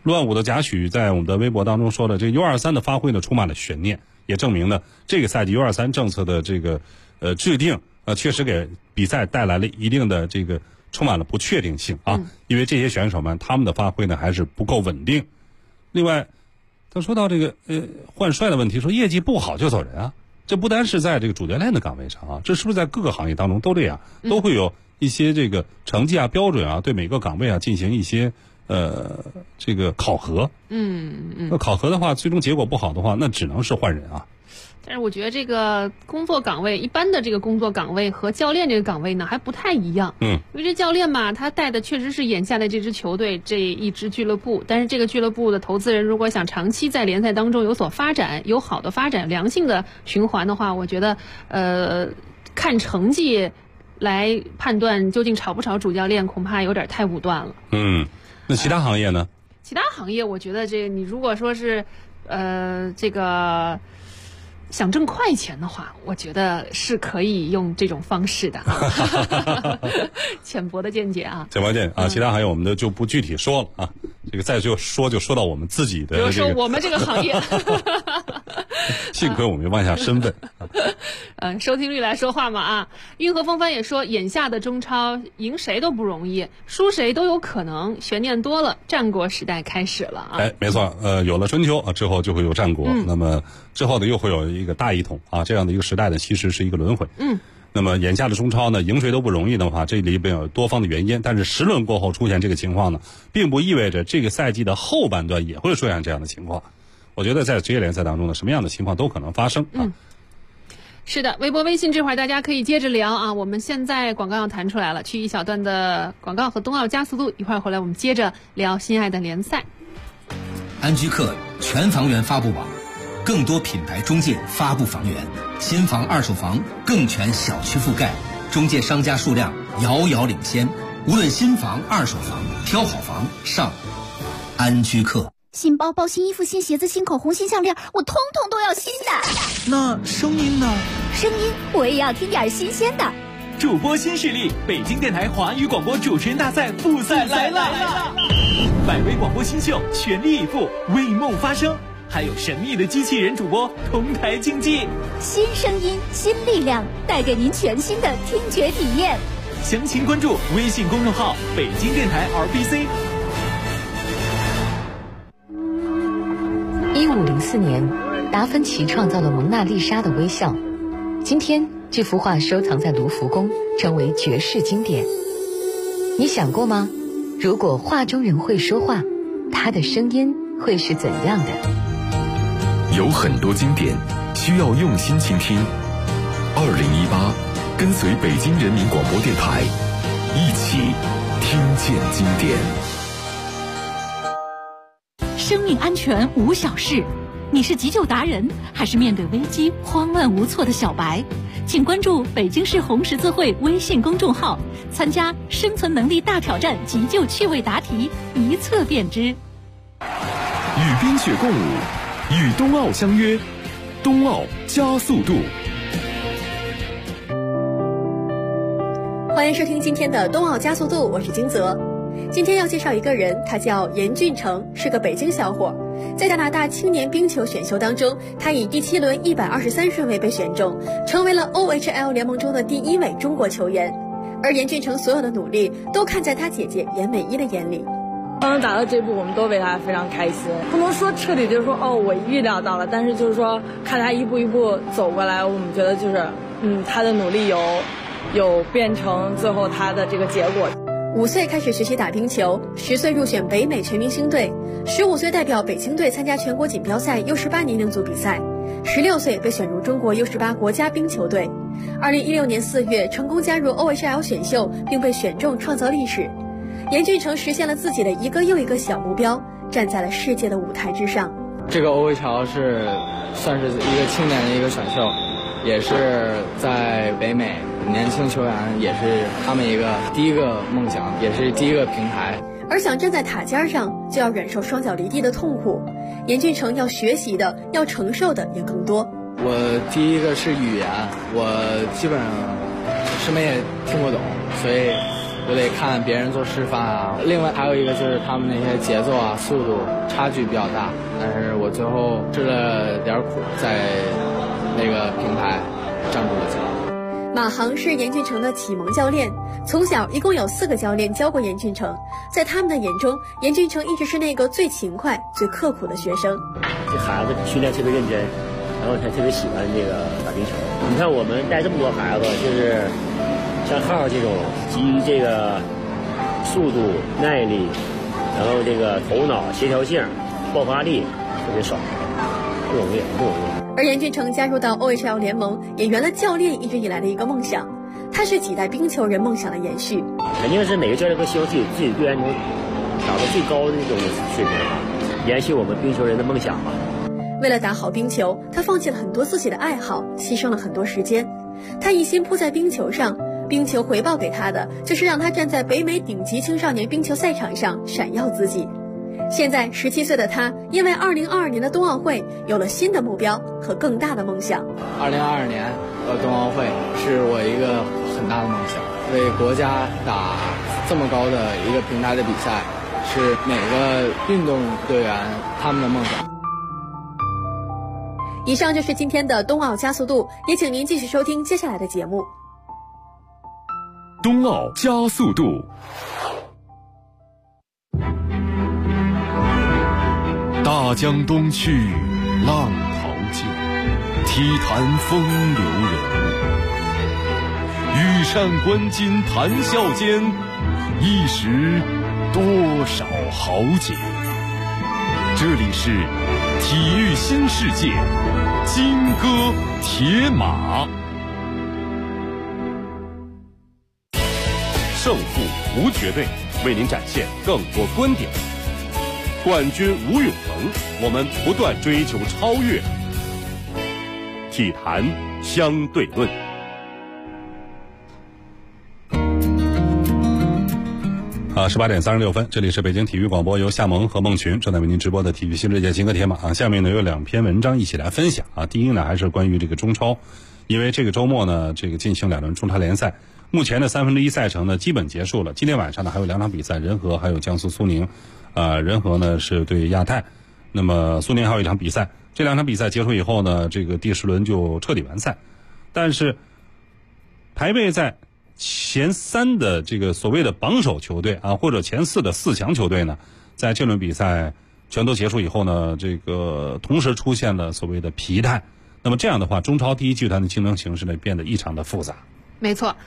乱舞的贾诩在我们的微博当中说了，这个 U23 的发挥呢充满了悬念，也证明呢这个赛季 U23 政策的这个制定确实给比赛带来了一定的这个充满了不确定性啊，因为这些选手们他们的发挥呢还是不够稳定。另外他说到这个换帅的问题，说业绩不好就走人啊，这不单是在这个主教练的岗位上啊，这是不是在各个行业当中都这样，都会有一些这个成绩啊标准啊对每个岗位啊进行一些这个考核。那考核的话最终结果不好的话，那只能是换人啊。 但是我觉得这个工作岗位，一般的这个工作岗位和教练这个岗位呢还不太一样。因为这教练嘛，他带的确实是眼下的这支球队，这一支俱乐部。但是这个俱乐部的投资人如果想长期在联赛当中有所发展，有好的发展，良性的循环的话，我觉得看成绩来判断究竟炒不炒主教练，恐怕有点太武断了。 那其他行业呢？ 其他行业，我觉得这你如果说是这个想挣快钱的话，我觉得是可以用这种方式的。浅薄的见解啊， 浅薄见解啊，其他行业我们就不具体说了啊。这个再就说到我们自己的， 比如说我们这个行业。 幸亏我没忘下身份。 收听率来说话嘛啊！运河风帆也说，眼下的中超赢谁都不容易，输谁都有可能，悬念多了，战国时代开始了啊！ 没错，有了春秋啊之后就会有战国，那么之后呢又会有一个大一统啊，这样的一个时代呢其实是一个轮回。那么眼下的中超呢赢谁都不容易的话，这里边有多方的原因，但是10轮过后出现这个情况呢，并不意味着这个赛季的后半段也会出现这样的情况。我觉得在职业联赛当中呢，什么样的情况都可能发生啊。 是的，微博微信这会儿大家可以接着聊啊。我们现在广告要弹出来了，去一小段的广告和冬奥加速度，一会儿回来我们接着聊心爱的联赛。 安居客全房源发布网，更多品牌中介发布房源，新房二手房更全小区覆盖，中介商家数量遥遥领先。无论新房二手房，挑好房上安居客。 新包包、新衣服、新鞋子、新口红、新项链，我通通都要新的。 那声音呢？ 声音我也要听点新鲜的。 主播新势力，北京电台华语广播主持人大赛复赛来了！100位广播新秀全力以赴，为梦发声，还有神秘的机器人主播同台竞技。 新声音，新力量，带给您全新的听觉体验。 详情关注微信公众号北京电台 RBC。 1504年，达芬奇创造了蒙娜丽莎的微笑。今天，这幅画收藏在卢浮宫，成为绝世经典。你想过吗？如果画中人会说话，他的声音会是怎样的？ 有很多经典需要用心倾听。2018，跟随北京人民广播电台，一起听见经典。 生命安全无小事，你是急救达人，还是面对危机慌乱无措的小白？请关注北京市红十字会微信公众号，参加生存能力大挑战急救趣味答题，一测便知。 与冰雪共舞，与冬奥相约，冬奥加速度。 欢迎收听今天的冬奥加速度，我是金泽。今天要介绍一个人，他叫严俊成，是个北京小伙。在加拿大青年冰球选秀当中，他以第7轮123顺位被选中，成为了 OHL 联盟中的第1位中国球员。而严俊成所有的努力都看在他姐姐严美一的眼里。 刚刚打到这步，我们都为他非常开心，不能说彻底就是说我预料到了，但是就是说看他一步一步走过来，我们觉得就是他的努力有变成最后他的这个结果。 5岁开始学习打冰球，10岁入选北美全明星队，15岁代表北京队参加全国锦标赛 U18 年龄组比赛，16岁被选入中国 U18 国家冰球队。2016年4月成功加入 OHL 选秀，并被选中创造历史。严俊成实现了自己的一个又一个小目标，站在了世界的舞台之上。 这个 OHL 是算是一个青年的一个选秀，也是在北美年轻球员也是他们一个第一个梦想，也是第一个平台。 而想站在塔尖上，就要忍受双脚离地的痛苦。严俊成要学习的、要承受的也更多。 我第一个是语言，我基本上什么也听不懂，所以我得看别人做示范啊。另外还有一个就是他们那些节奏啊、速度差距比较大，但是我最后吃了点苦，在那个平台站住了脚。 马航是严俊成的启蒙教练，从小一共有4个教练教过严俊成，在他们的眼中，严俊成一直是那个最勤快、最刻苦的学生。 这孩子训练特别认真，然后他特别喜欢这个打冰球。你看我们带这么多孩子，就是像浩这种基于这个速度、耐力，然后这个头脑协调性、爆发力特别少，不容易。 而严俊成加入到 OHL 联盟，也圆了教练一直以来的一个梦想，他是几代冰球人梦想的延续。 肯定是每个教练都希望自己队员能达到最高的那种水平，延续我们冰球人的梦想嘛。 为了打好冰球，他放弃了很多自己的爱好，牺牲了很多时间。他一心扑在冰球上，冰球回报给他的就是让他站在北美顶级青少年冰球赛场上闪耀自己。现在17岁的他，因为2022年的冬奥会有了新的目标和更大的梦想。 2022年冬奥会是我一个很大的梦想，为国家打这么高的一个平台的比赛，是每个运动队员他们的梦想。 以上就是今天的冬奥加速度，也请您继续收听接下来的节目。 冬奥加速度。大江东去，浪淘尽，体坛风流人物。羽扇纶巾谈笑间，一时多少豪杰。这里是体育新世界，金戈铁马。胜负无绝对，为您展现更多观点。冠军无永恒，我们不断追求超越。体坛相对论。 18点36分，这里是北京体育广播，由夏萌和孟群正在为您直播的体育新世界金戈铁马。下面呢有2篇文章一起来分享啊。第一呢还是关于这个中超，因为这个周末呢这个进行2轮中超联赛，目前的1/3赛程呢基本结束了。今天晚上呢还有2场比赛，仁和还有江苏苏宁。仁和呢是对亚泰，那么苏宁还有1场比赛。这2场比赛结束以后呢，这个第10轮就彻底完赛。但是排位在前3的这个所谓的榜首球队啊，或者前4的4强球队呢，在这轮比赛全都结束以后呢，这个同时出现了所谓的疲态。那么这样的话，中超第一集团的竞争形势呢变得异常的复杂。 没错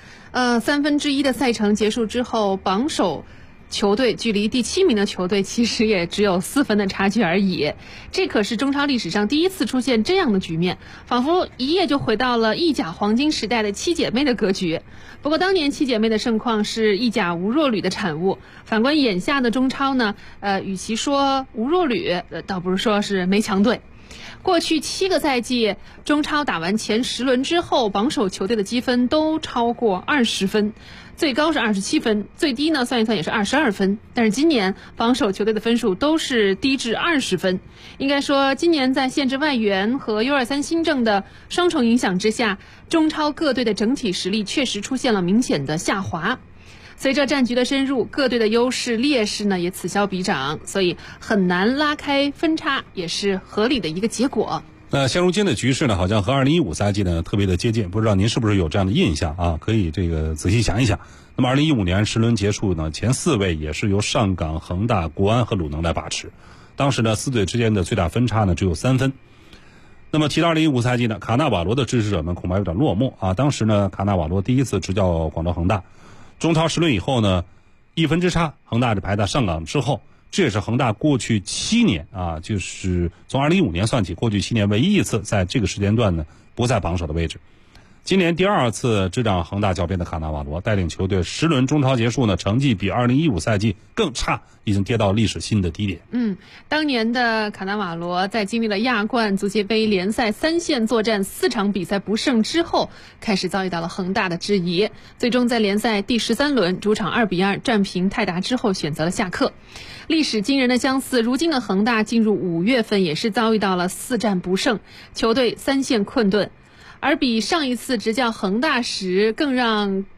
，1/3的赛程结束之后，榜首球队距离第7名的球队其实也只有4分的差距而已，这可是中超历史上第一次出现这样的局面，仿佛一夜就回到了意甲黄金时代的7姐妹的格局。不过当年7姐妹的盛况是意甲无弱旅的产物，反观眼下的中超呢，与其说无弱旅，倒不如说是没强队。过去7个赛季，中超打完前10轮之后，榜首球队的积分都超过20分，最高是27分，最低呢算一算也是22分。但是今年榜首球队的分数都是低至20分，应该说今年在限制外援和 U23 新政的双重影响之下，中超各队的整体实力确实出现了明显的下滑。随着战局的深入，各队的优势劣势呢也此消彼长，所以很难拉开分差，也是合理的一个结果。 那现如今的局势呢，好像和2015赛季呢特别的接近，不知道您是不是有这样的印象啊？可以这个仔细想一想。那么2015年10轮结束呢，前4位也是由上港、恒大、国安和鲁能来把持，当时呢4队之间的最大分差呢只有3分。那么提到2015赛季呢，卡纳瓦罗的支持者们恐怕有点落寞啊。当时呢，卡纳瓦罗第一次执教广州恒大，中超10轮以后呢，1分之差，恒大是排在上港之后。这也是恒大过去7年啊，就是从2015年算起，过去7年唯一一次在这个时间段呢不在榜首的位置。今年第2次执掌恒大教鞭的卡纳瓦罗带领球队10轮中超结束呢，成绩比2015赛季更差，已经跌到历史新的低点。 当年的卡纳瓦罗在经历了亚冠、足协杯联赛3线作战4场比赛不胜之后，开始遭遇到了恒大的质疑，最终在联赛第13轮主场2-2战平泰达之后选择了下课。历史惊人的相似，如今的恒大进入5月份也是遭遇到了4战不胜，球队3线困顿。而比上一次执教恒大时更让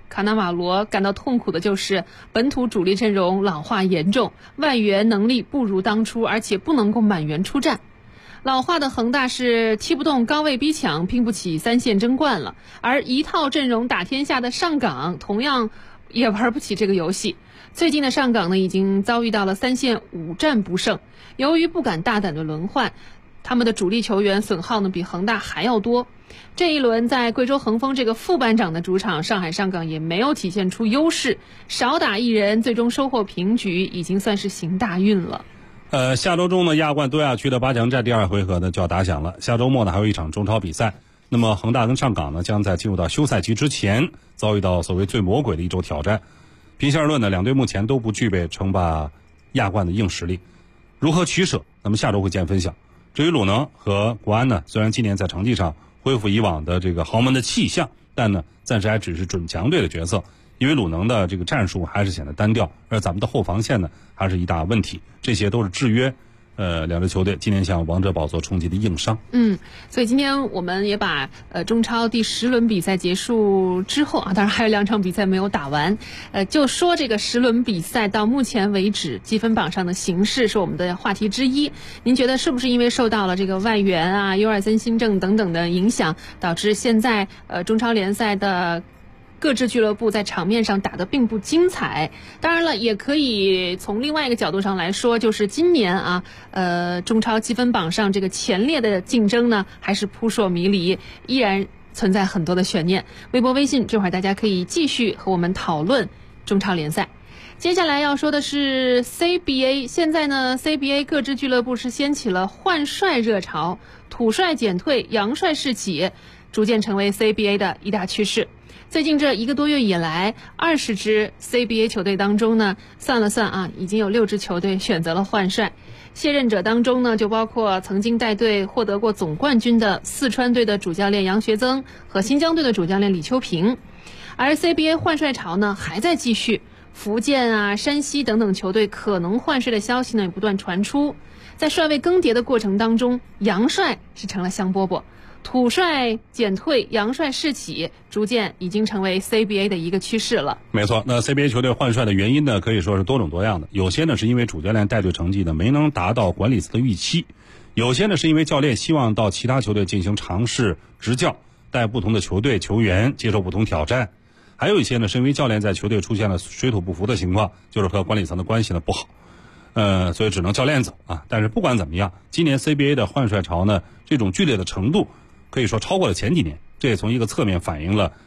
卡纳瓦罗感到痛苦的就是本土主力阵容老化严重，外援能力不如当初，而且不能够满员出战。老化的恒大是踢不动高位逼抢，拼不起三线争冠了，而一套阵容打天下的上港同样也玩不起这个游戏。最近的上港呢，已经遭遇到了3线5战不胜，由于不敢大胆的轮换，他们的主力球员损耗呢比恒大还要多。这一轮在贵州恒丰这个副班长的主场，上海上港也没有体现出优势，少打一人，最终收获平局，已经算是行大运了。 下周中呢，亚冠多亚区的8强战第2回合呢就要打响了。下周末呢还有一场中超比赛。那么恒大跟上港呢将在进入到休赛期之前遭遇到所谓最魔鬼的一周挑战。平心而论呢，两队目前都不具备称霸亚冠的硬实力，如何取舍？那么下周会见分晓。至于鲁能和国安呢，虽然今年在成绩上恢复以往的这个豪门的气象，但呢暂时还只是准强队的角色。因为鲁能的这个战术还是显得单调，而咱们的后防线呢还是一大问题，这些都是制约两支球队今年向王者宝座冲击的硬伤。 所以今天我们也把中超第10轮比赛结束之后啊，当然还有2场比赛没有打完，就说这个10轮比赛到目前为止积分榜上的形势是我们的话题之一。您觉得是不是因为受到了这个外援啊、U23新政等等的影响，导致现在中超联赛的各支俱乐部在场面上打得并不精彩？当然了，也可以从另外一个角度上来说，就是今年啊，中超积分榜上这个前列的竞争呢，还是扑朔迷离，依然存在很多的悬念。微博、微信，这会儿大家可以继续和我们讨论中超联赛。接下来要说的是 CBA， 现在呢 CBA 各支俱乐部是掀起了换帅热潮，土帅减退，洋帅士起，逐渐成为 CBA 的一大趋势。最近这1个多月以来，20支 CBA 球队当中呢，算了算啊，已经有6支球队选择了换帅。卸任者当中呢，就包括曾经带队获得过总冠军的四川队的主教练杨学增和新疆队的主教练李秋平。而 CBA 换帅潮呢还在继续，福建啊、山西等等球队可能换帅的消息呢也不断传出。在帅位更迭的过程当中，洋帅是成了香饽饽。土帅减退，洋帅士起，逐渐已经成为 CBA 的一个趋势了。 没错，那 CBA 球队换帅的原因呢，可以说是多种多样的。有些呢是因为主教练带队成绩呢没能达到管理层的预期，有些呢是因为教练希望到其他球队进行尝试执教，带不同的球队球员接受不同挑战，还有一些呢是因为教练在球队出现了水土不服的情况，就是和管理层的关系呢不好，所以只能教练走啊。但是不管怎么样，今年 CBA 的换帅潮呢，这种剧烈的程度可以说超过了前几年，这也从一个侧面反映了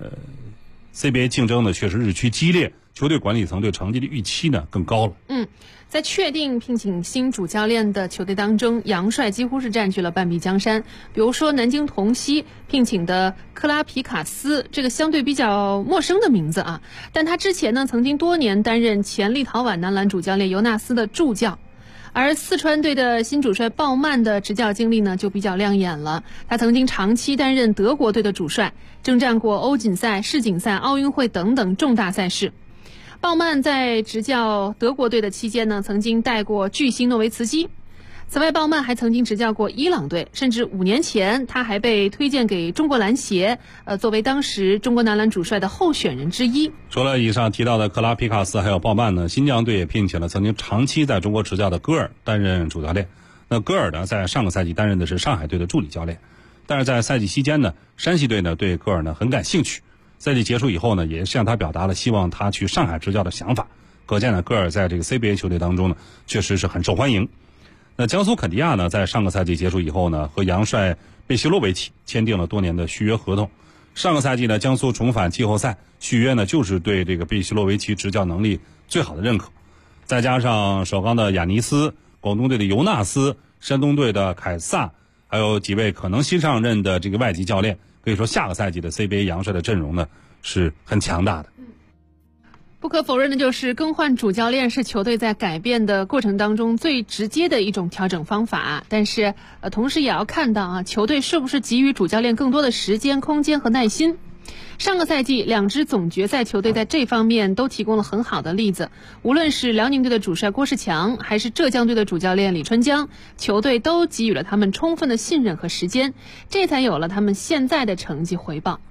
CBA 竞争呢确实日趋激烈，球队管理层对成绩的预期呢更高了。 在确定聘请新主教练的球队当中，洋帅几乎是占据了半壁江山。比如说南京同曦聘请的克拉皮卡斯，这个相对比较陌生的名字啊，但他之前呢曾经多年担任前立陶宛男篮主教练尤纳斯的助教。而四川队的新主帅鲍曼的执教经历呢就比较亮眼了，他曾经长期担任德国队的主帅，征战过欧锦赛、世锦赛、奥运会等等重大赛事。鲍曼在执教德国队的期间呢，曾经带过巨星诺维茨基。此外，鲍曼还曾经执教过伊朗队，甚至5年前他还被推荐给中国篮协，作为当时中国男篮主帅的候选人之一。 除了以上提到的克拉皮卡斯还有鲍曼呢，新疆队也聘请了曾经长期在中国执教的戈尔担任主教练。那戈尔呢，在上个赛季担任的是上海队的助理教练，但是在赛季期间呢，山西队呢对戈尔呢很感兴趣。赛季结束以后呢，也向他表达了希望他去上海执教的想法。可见呢，戈尔在这个 CBA 球队当中呢，确实是很受欢迎。那江苏肯尼亚呢，在上个赛季结束以后呢，和洋帅贝希洛维奇签订了多年的续约合同。上个赛季呢，江苏重返季后赛，续约呢就是对这个贝希洛维奇执教能力最好的认可。再加上首钢的亚尼斯、广东队的尤纳斯、山东队的凯撒，还有几位可能新上任的这个外籍教练，可以说下个赛季的 CBA 洋帅的阵容呢是很强大的。 不可否认的就是更换主教练是球队在改变的过程当中最直接的一种调整方法，但是同时也要看到啊，球队是不是给予主教练更多的时间、空间和耐心。上个赛季2支总决赛球队在这方面都提供了很好的例子，无论是辽宁队的主帅郭士强，还是浙江队的主教练李春江，球队都给予了他们充分的信任和时间，这才有了他们现在的成绩回报。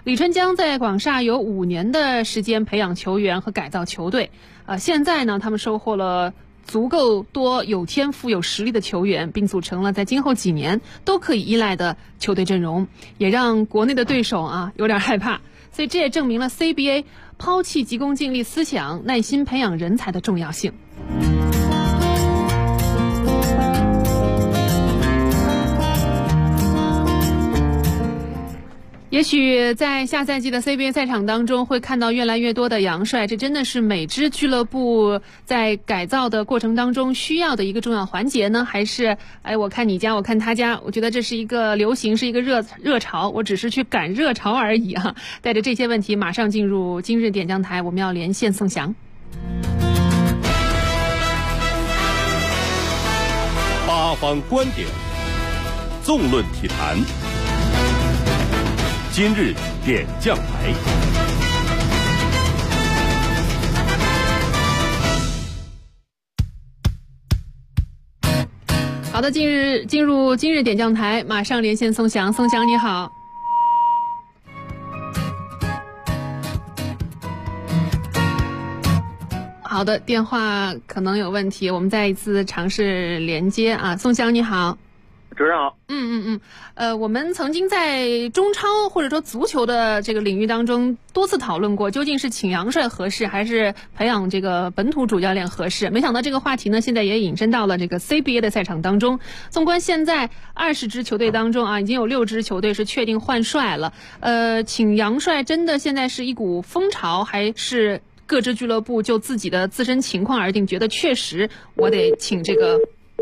李春江在广厦有5年的时间培养球员和改造球队，现在呢，他们收获了足够多有天赋有实力的球员，并组成了在今后几年都可以依赖的球队阵容，也让国内的对手有点害怕。所以这也证明了 CBA 抛弃急功近利思想，耐心培养人才的重要性。也许在下赛季的 CBA 赛场当中会看到越来越多的洋帅，这真的是每支俱乐部在改造的过程当中需要的一个重要环节呢？还是我看你家我看他家，我觉得这是一个流行，是一个热潮，我只是去赶热潮而已啊。带着这些问题马上进入今日点将台，我们要连线宋翔。 八方观点，纵论体坛，今日点将台。 好的，进入今日点将台，马上连线宋翔。宋翔你好。好的，电话可能有问题，我们再一次尝试连接啊。宋翔你好。 主持人好。 我们曾经在中超或者说足球的这个领域当中多次讨论过，究竟是请洋帅合适，还是培养这个本土主教练合适？没想到这个话题呢，现在也引申到了这个 CBA 的赛场当中。纵观现在20支球队当中已经有6支球队是确定换帅了。请洋帅真的现在是一股风潮，还是各支俱乐部就自己的自身情况而定，觉得确实我得请这个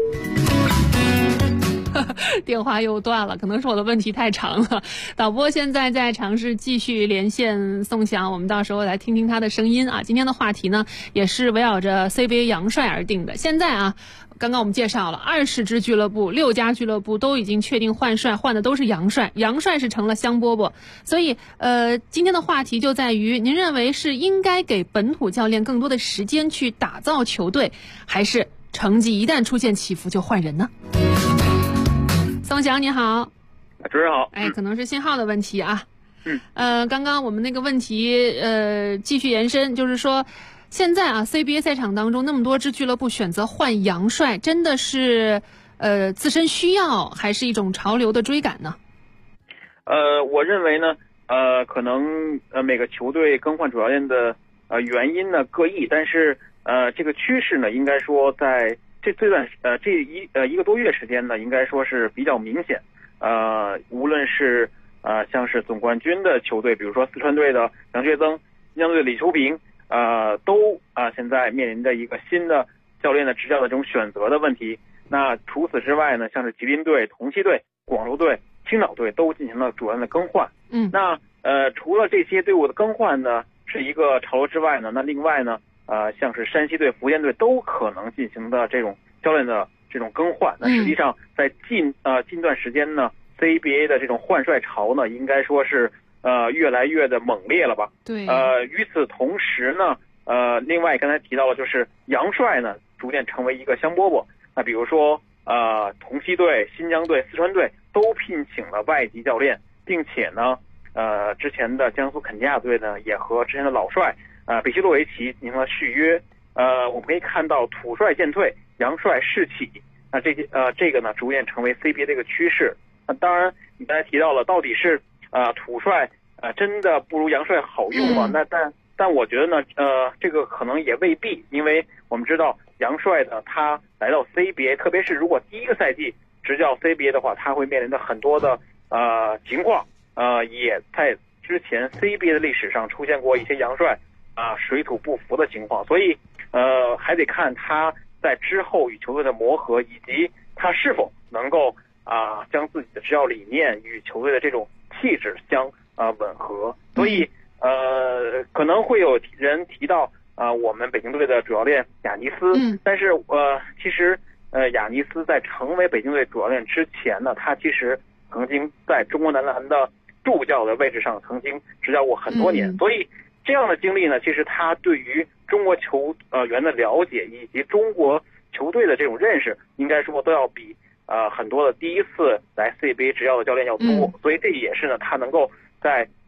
电话又断了，可能是我的问题太长了。导播现在在尝试继续连线宋翔，我们到时候来听听他的声音啊。今天的话题呢，也是围绕着 CBA 洋帅而定的。现在刚刚我们介绍了20支俱乐部，6家俱乐部都已经确定换帅，换的都是洋帅，洋帅是成了香饽饽。所以今天的话题就在于，您认为是应该给本土教练更多的时间去打造球队，还是成绩一旦出现起伏就换人呢？宋翔你好。 主持人好。 可能是信号的问题啊。刚刚我们那个问题继续延伸，就是说现在CBA 赛场当中那么多支俱乐部选择换洋帅，真的是自身需要，还是一种潮流的追赶呢？ 我认为呢，可能每个球队更换主教练的原因呢各异，但是这个趋势呢，应该说在这段一个多月时间呢，应该说是比较明显。无论是像是总冠军的球队，比如说四川队的杨学增、新疆队的李秋平，都现在面临着一个新的教练的执教的这种选择的问题。那除此之外呢，像是吉林队、同曦队、广州队、青岛队都进行了主教练的更换。那除了这些队伍的更换呢是一个潮流之外呢，那另外呢像是山西队、福建队都可能进行的这种教练的这种更换。那实际上在近段时间呢 ，CBA 的这种换帅潮呢，应该说是越来越的猛烈了吧？ 对。 与此同时呢，另外刚才提到了，就是洋帅呢逐渐成为一个香饽饽。那比如说同曦队、新疆队、四川队都聘请了外籍教练，并且呢之前的江苏肯尼亚队呢也和之前的老帅比希洛维奇进行了续约。我们可以看到土帅渐退，洋帅士起。那这个呢逐渐成为 CBA 的一个趋势。那当然你刚才提到了，到底是土帅真的不如洋帅好用吗？但我觉得呢这个可能也未必，因为我们知道洋帅呢他来到 CBA， 特别是如果第一个赛季执教 CBA 的话，他会面临的很多的情况，也在之前 CBA 的历史上出现过一些洋帅水土不服的情况，所以还得看他在之后与球队的磨合，以及他是否能够将自己的执教理念与球队的这种气质相吻合。所以可能会有人提到我们北京队的主教练亚尼斯，但是其实亚尼斯在成为北京队主教练之前呢，他其实曾经在中国男篮的助教的位置上曾经执教过很多年，所以这样的经历呢，其实他对于中国球员的了解以及中国球队的这种认识，应该说都要比很多的第一次来 CBA 执教的教练要多，所以这也是呢他能够在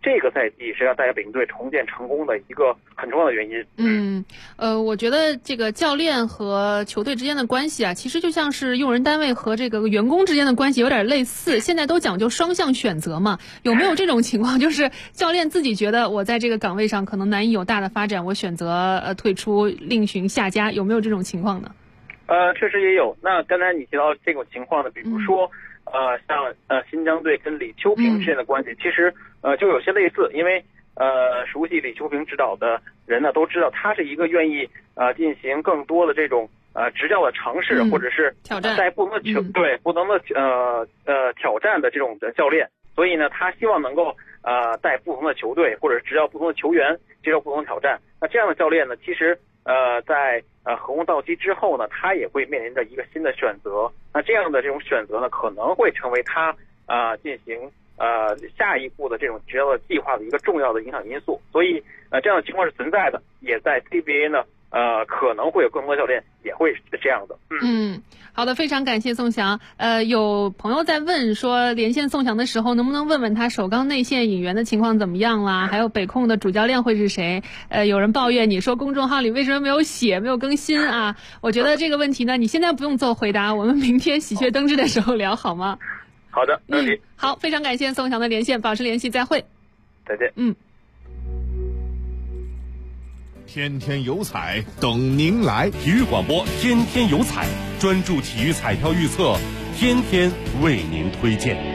这个赛季是要带领北京队重建成功的一个很重要的原因。 我觉得这个教练和球队之间的关系啊，其实就像是用人单位和这个员工之间的关系有点类似。现在都讲究双向选择嘛，有没有这种情况？就是教练自己觉得我在这个岗位上可能难以有大的发展，我选择退出，另寻下家，有没有这种情况呢？ 确实也有。那刚才你提到这种情况呢，比如说像新疆队跟李秋平之间的关系，其实就有些类似，因为熟悉李秋平指导的人呢都知道，他是一个愿意进行更多的这种执教的尝试，或者是在不同的不同的挑战的这种的教练，所以呢，他希望能够带不同的球队或者执教不同的球员接受不同的挑战。那这样的教练呢，其实在合同到期之后呢，他也会面临着一个新的选择。那这样的这种选择呢，可能会成为他进行下一步的这种执教的计划的一个重要的影响因素。所以这样的情况是存在的，也在 CBA 呢可能会有更多教练也会是这样的。 好的，非常感谢宋翔。有朋友在问说，连线宋翔的时候能不能问问他首钢内线引援的情况怎么样啦？还有北控的主教练会是谁？有人抱怨你说公众号里为什么没有写，没有更新啊？我觉得这个问题呢，你现在不用做回答，我们明天喜鹊登枝的时候聊好吗？ 好的， 好，非常感谢宋翔的连线，保持联系，再会。 再见。 天天有彩等您来， 体育广播天天有彩，专注体育彩票预测，天天为您推荐。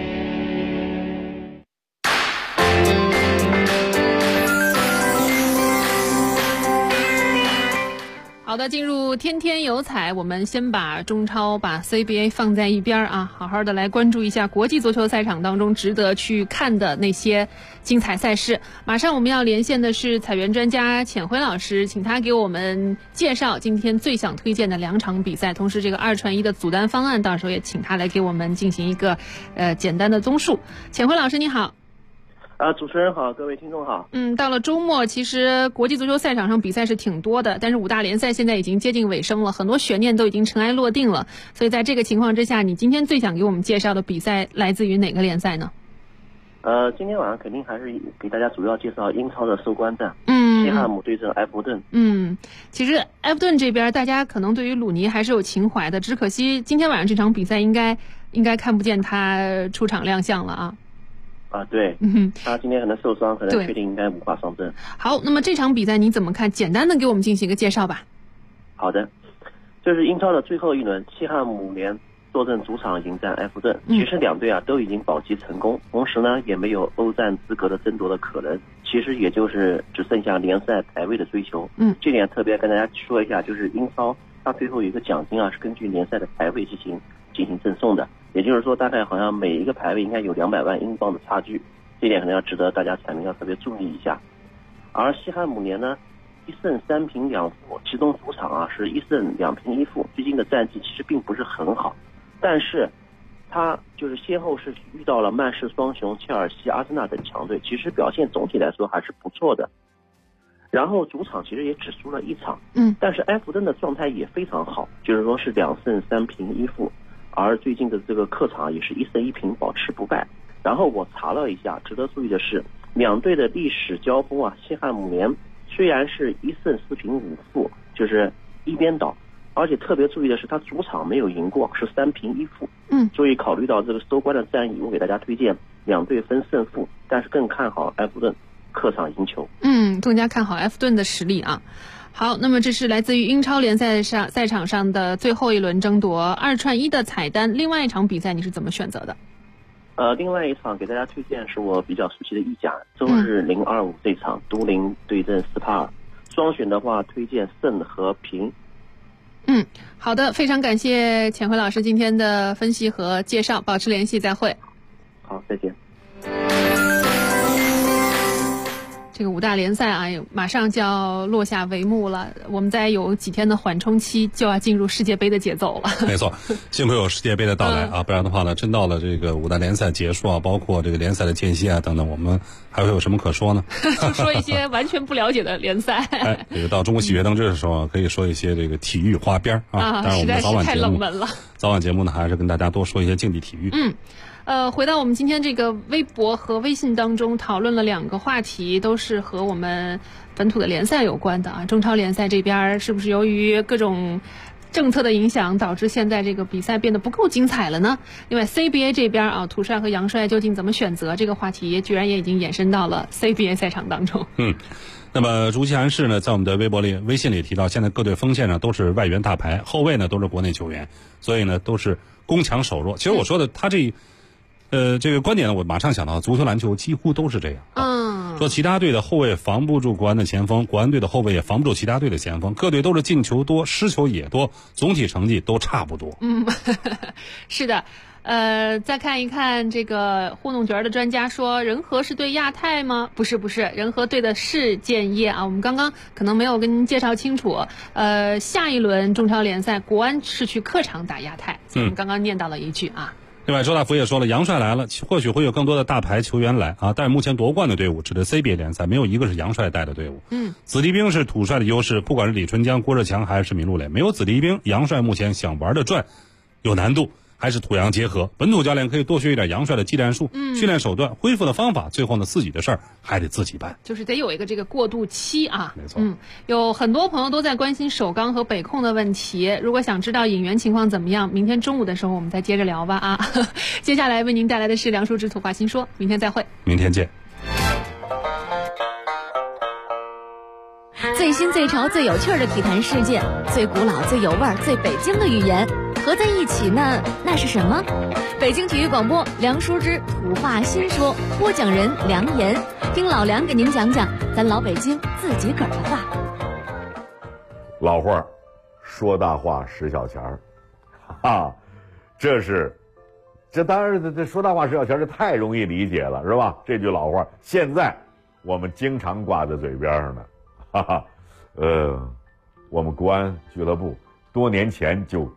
好的，进入天天有彩，我们先把中超、把 CBA 放在一边啊，好好的来关注一下国际足球赛场当中值得去看的那些精彩赛事。马上我们要连线的是彩员专家钱辉老师，请他给我们介绍今天最想推荐的2场比赛，同时这个2传1的组单方案，到时候也请他来给我们进行一个简单的综述。钱辉老师你好。 主持人好，各位听众好。 到了周末，其实国际足球赛场上比赛是挺多的，但是5大联赛现在已经接近尾声了，很多悬念都已经尘埃落定了。所以在这个情况之下，你今天最想给我们介绍的比赛来自于哪个联赛呢？ 今天晚上肯定还是给大家主要介绍英超的收官战。西汉姆对阵埃弗顿。 其实埃弗顿这边大家可能对于鲁尼还是有情怀的，只可惜今天晚上这场比赛应该看不见他出场亮相了啊。 对，他今天可能受伤，可能确定应该无法上阵。 好，那么这场比赛你怎么看？简单的给我们进行一个介绍吧。 好的，这是英超的最后一轮，西汉姆联坐镇主场迎战埃弗顿。其实两队都已经保级成功，同时呢也没有欧战资格的争夺的可能。其实也就是只剩下联赛排位的追求。这点特别跟大家说一下，就是英超它最后有一个奖金是根据联赛的排位进行赠送的。也就是说，大概好像每一个排位应该有200万英镑的差距，这点可能要值得大家彩民要特别注意一下。而西汉姆联呢，1胜3平2负，其中主场是1胜2平1负，最近的战绩其实并不是很好，但是他就是先后是遇到了曼市双雄、切尔西、阿森纳等强队，其实表现总体来说还是不错的。然后主场其实也只输了1场，但是埃弗顿的状态也非常好，就是说是2胜3平1负。而最近的这个客场也是1胜1平保持不败。然后我查了一下，值得注意的是，两队的历史交锋西汉姆联虽然是1胜4平5负，就是一边倒，而且特别注意的是，他主场没有赢过，是3平1负。所以考虑到这个收官的战役，我给大家推荐两队分胜负，但是更看好埃弗顿客场赢球。 更加看好埃弗顿的实力啊。好，那么这是来自于英超联赛赛场上的最后一轮争夺2传1的彩单。另外一场比赛你是怎么选择的？ 另外一场给大家推荐是我比较熟悉的意甲，周日025这场，都灵对阵斯帕尔。双选的话，推荐胜和平。 好的，非常感谢钱辉老师今天的分析和介绍，保持联系，再会。 好，再见。 这个5大联赛马上就要落下帷幕了，我们再有几天的缓冲期就要进入世界杯的节奏了。 没错，幸亏有世界杯的到来不然的话呢，真到了这个5大联赛结束包括这个联赛的间歇等等，我们还会有什么可说呢？ 就说一些完全不了解的联赛。 这个到中国喜悦登枝的时候可以说一些这个体育花边当然我们的早晚节目呢，还是跟大家多说一些竞技体育。 回到我们今天这个微博和微信当中讨论了2个话题，都是和我们本土的联赛有关的啊。中超联赛这边是不是由于各种政策的影响，导致现在这个比赛变得不够精彩了呢？另外 CBA 这边啊，土帅和杨帅究竟怎么选择？这个话题居然也已经延伸到了 CBA 赛场当中。 那么竹溪韩氏呢，在我们的微博里、微信里提到，现在各队锋线上都是外援大牌，后卫呢都是国内球员，所以呢都是攻强守弱。其实我说的他这个观点呢，我马上想到足球、篮球几乎都是这样。说其他队的后卫防不住国安的前锋，国安队的后卫也防不住其他队的前锋，各队都是进球多，失球也多，总体成绩都差不多。 是的。再看一看这个糊弄角的专家说，仁和是对亚太吗？不是，仁和对的是建业啊。我们刚刚可能没有跟您介绍清楚。下一轮中超联赛，国安是去客场打亚太，我们刚刚念到了一句啊。 另外，周大福也说了，杨帅来了，或许会有更多的大牌球员来啊。但是目前夺冠的队伍，指的 CBA 联赛，没有一个是杨帅带的队伍。子弟兵是土帅的优势，不管是李春江、郭志强还是闵鹿蕾，没有子弟兵，杨帅目前想玩的转有难度。还是土洋结合，本土教练可以多学一点杨帅的技战术、训练手段、恢复的方法，最后呢自己的事儿还得自己办， 就是得有一个这个过渡期啊。 没错。 有很多朋友都在关心首钢和北控的问题，如果想知道引援情况怎么样，明天中午的时候我们再接着聊吧啊。接下来为您带来的是梁淑芝土话新说，明天再会。 明天见。 最新最潮最有趣的体坛事件，最古老最有味儿最北京的语言合在一起呢，那是什么？北京体育广播梁淑芝土话新说，播讲人梁岩，听老梁给您讲讲咱老北京自己个儿的话。 老话说大话使小钱儿，这当然这说大话使小钱儿，这太容易理解了，是吧？这句老话现在我们经常挂在嘴边上呢。我们国安俱乐部多年前就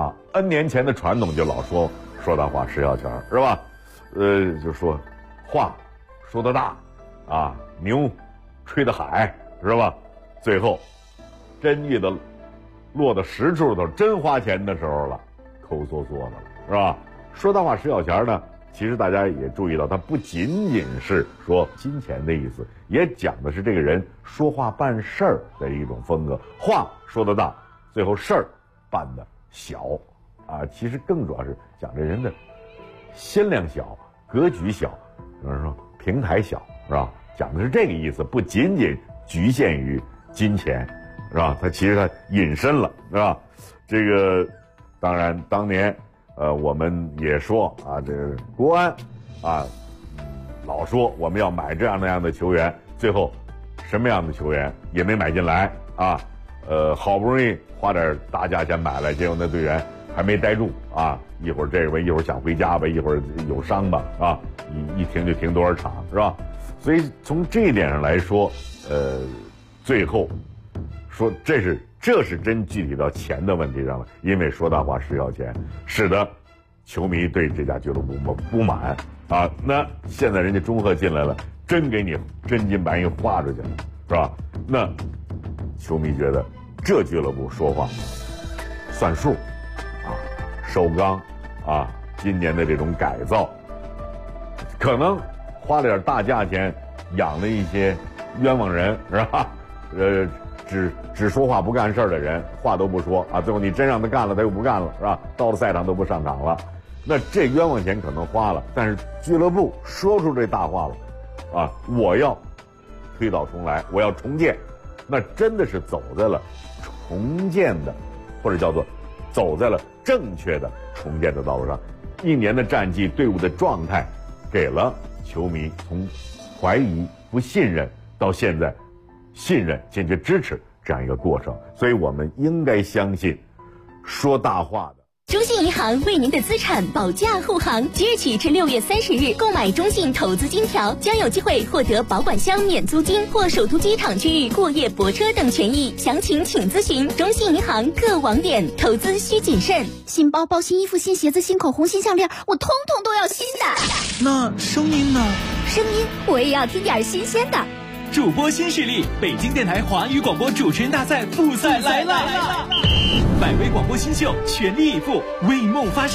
N 年前的传统就老说大话使小钱儿，是吧？就说话说得大牛吹得海，是吧？最后真遇到落到实处头真花钱的时候了，抠缩缩的了，是吧？说大话使小钱儿呢，其实大家也注意到，它不仅仅是说金钱的意思，也讲的是这个人说话办事儿的一种风格。话说得大，最后事儿办得小其实更主要是讲这人的心量小，格局小，有人说平台小，是吧？讲的是这个意思，不仅仅局限于金钱，是吧？它其实它引申了，是吧？这个当然当年我们也说这个国安老说我们要买这样那样的球员，最后什么样的球员也没买进来好不容易花点大价钱买来，结果那队员还没待住一会儿这个吧，一会儿想回家吧，一会儿有伤吧一停就停多少场，是吧？所以从这一点上来说最后说这是真具体到钱的问题上了，因为说大话使小钱，使得球迷对这家俱乐部不满那现在人家中赫进来了，真给你真金白银花出去了，是吧？那球迷觉得这俱乐部说话算数首钢今年的这种改造，可能花了点大价钱养了一些冤枉人，是吧？只说话不干事儿的人，话都不说最后你真让他干了，他又不干了，是吧？到了赛场都不上场了，那这冤枉钱可能花了，但是俱乐部说出这大话了我要推倒重来，我要重建，那真的是走在了重建的，或者叫做走在了正确的重建的道路上。一年的战绩，队伍的状态，给了球迷从怀疑不信任到现在信任坚决支持这样一个过程，所以我们应该相信说大话的。 中信银行为您的资产保驾护航，即日起至6月30日，购买中信投资金条将有机会获得保管箱免租金或首都机场区域过夜泊车等权益。详情请咨询中信银行各网点。投资需谨慎。 新包包、新衣服、新鞋子、新口红、新项链，我通通都要新的。 那声音呢？ 声音我也要听点新鲜的。 主播新势力，北京电台华语广播主持人大赛复赛来了！百位广播新秀全力以赴，为梦发声。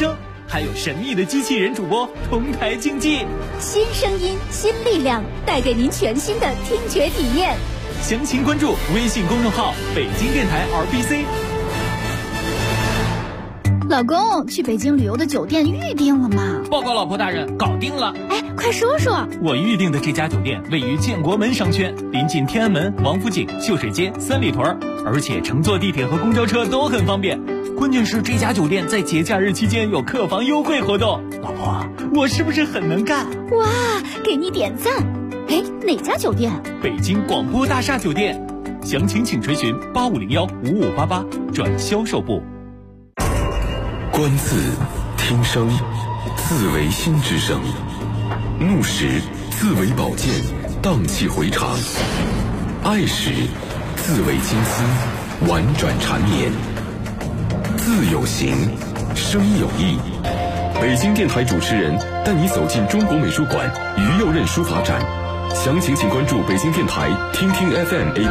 还有神秘的机器人主播同台竞技。 新声音，新力量，带给您全新的听觉体验。 详情关注微信公众号北京电台 RBC。 老公，去北京旅游的酒店预定了吗？ 报告老婆大人，搞定了。 哎，快说说。 我预定的这家酒店位于建国门商圈，临近天安门、王府井、秀水街、三里屯，而且乘坐地铁和公交车都很方便。关键是这家酒店在节假日期间有客房优惠活动。老婆，我是不是很能干？ 哇，给你点赞。哎，哪家酒店？ 北京广播大厦酒店。详情请垂询8501-5588转销售部。 观字，听声，字为心之声；怒时，字为宝剑，荡气回肠；爱时，字为金丝，婉转缠绵。字有形，声有意。北京电台主持人带你走进中国美术馆于右任书法展，详情请关注北京电台听听 FM APP。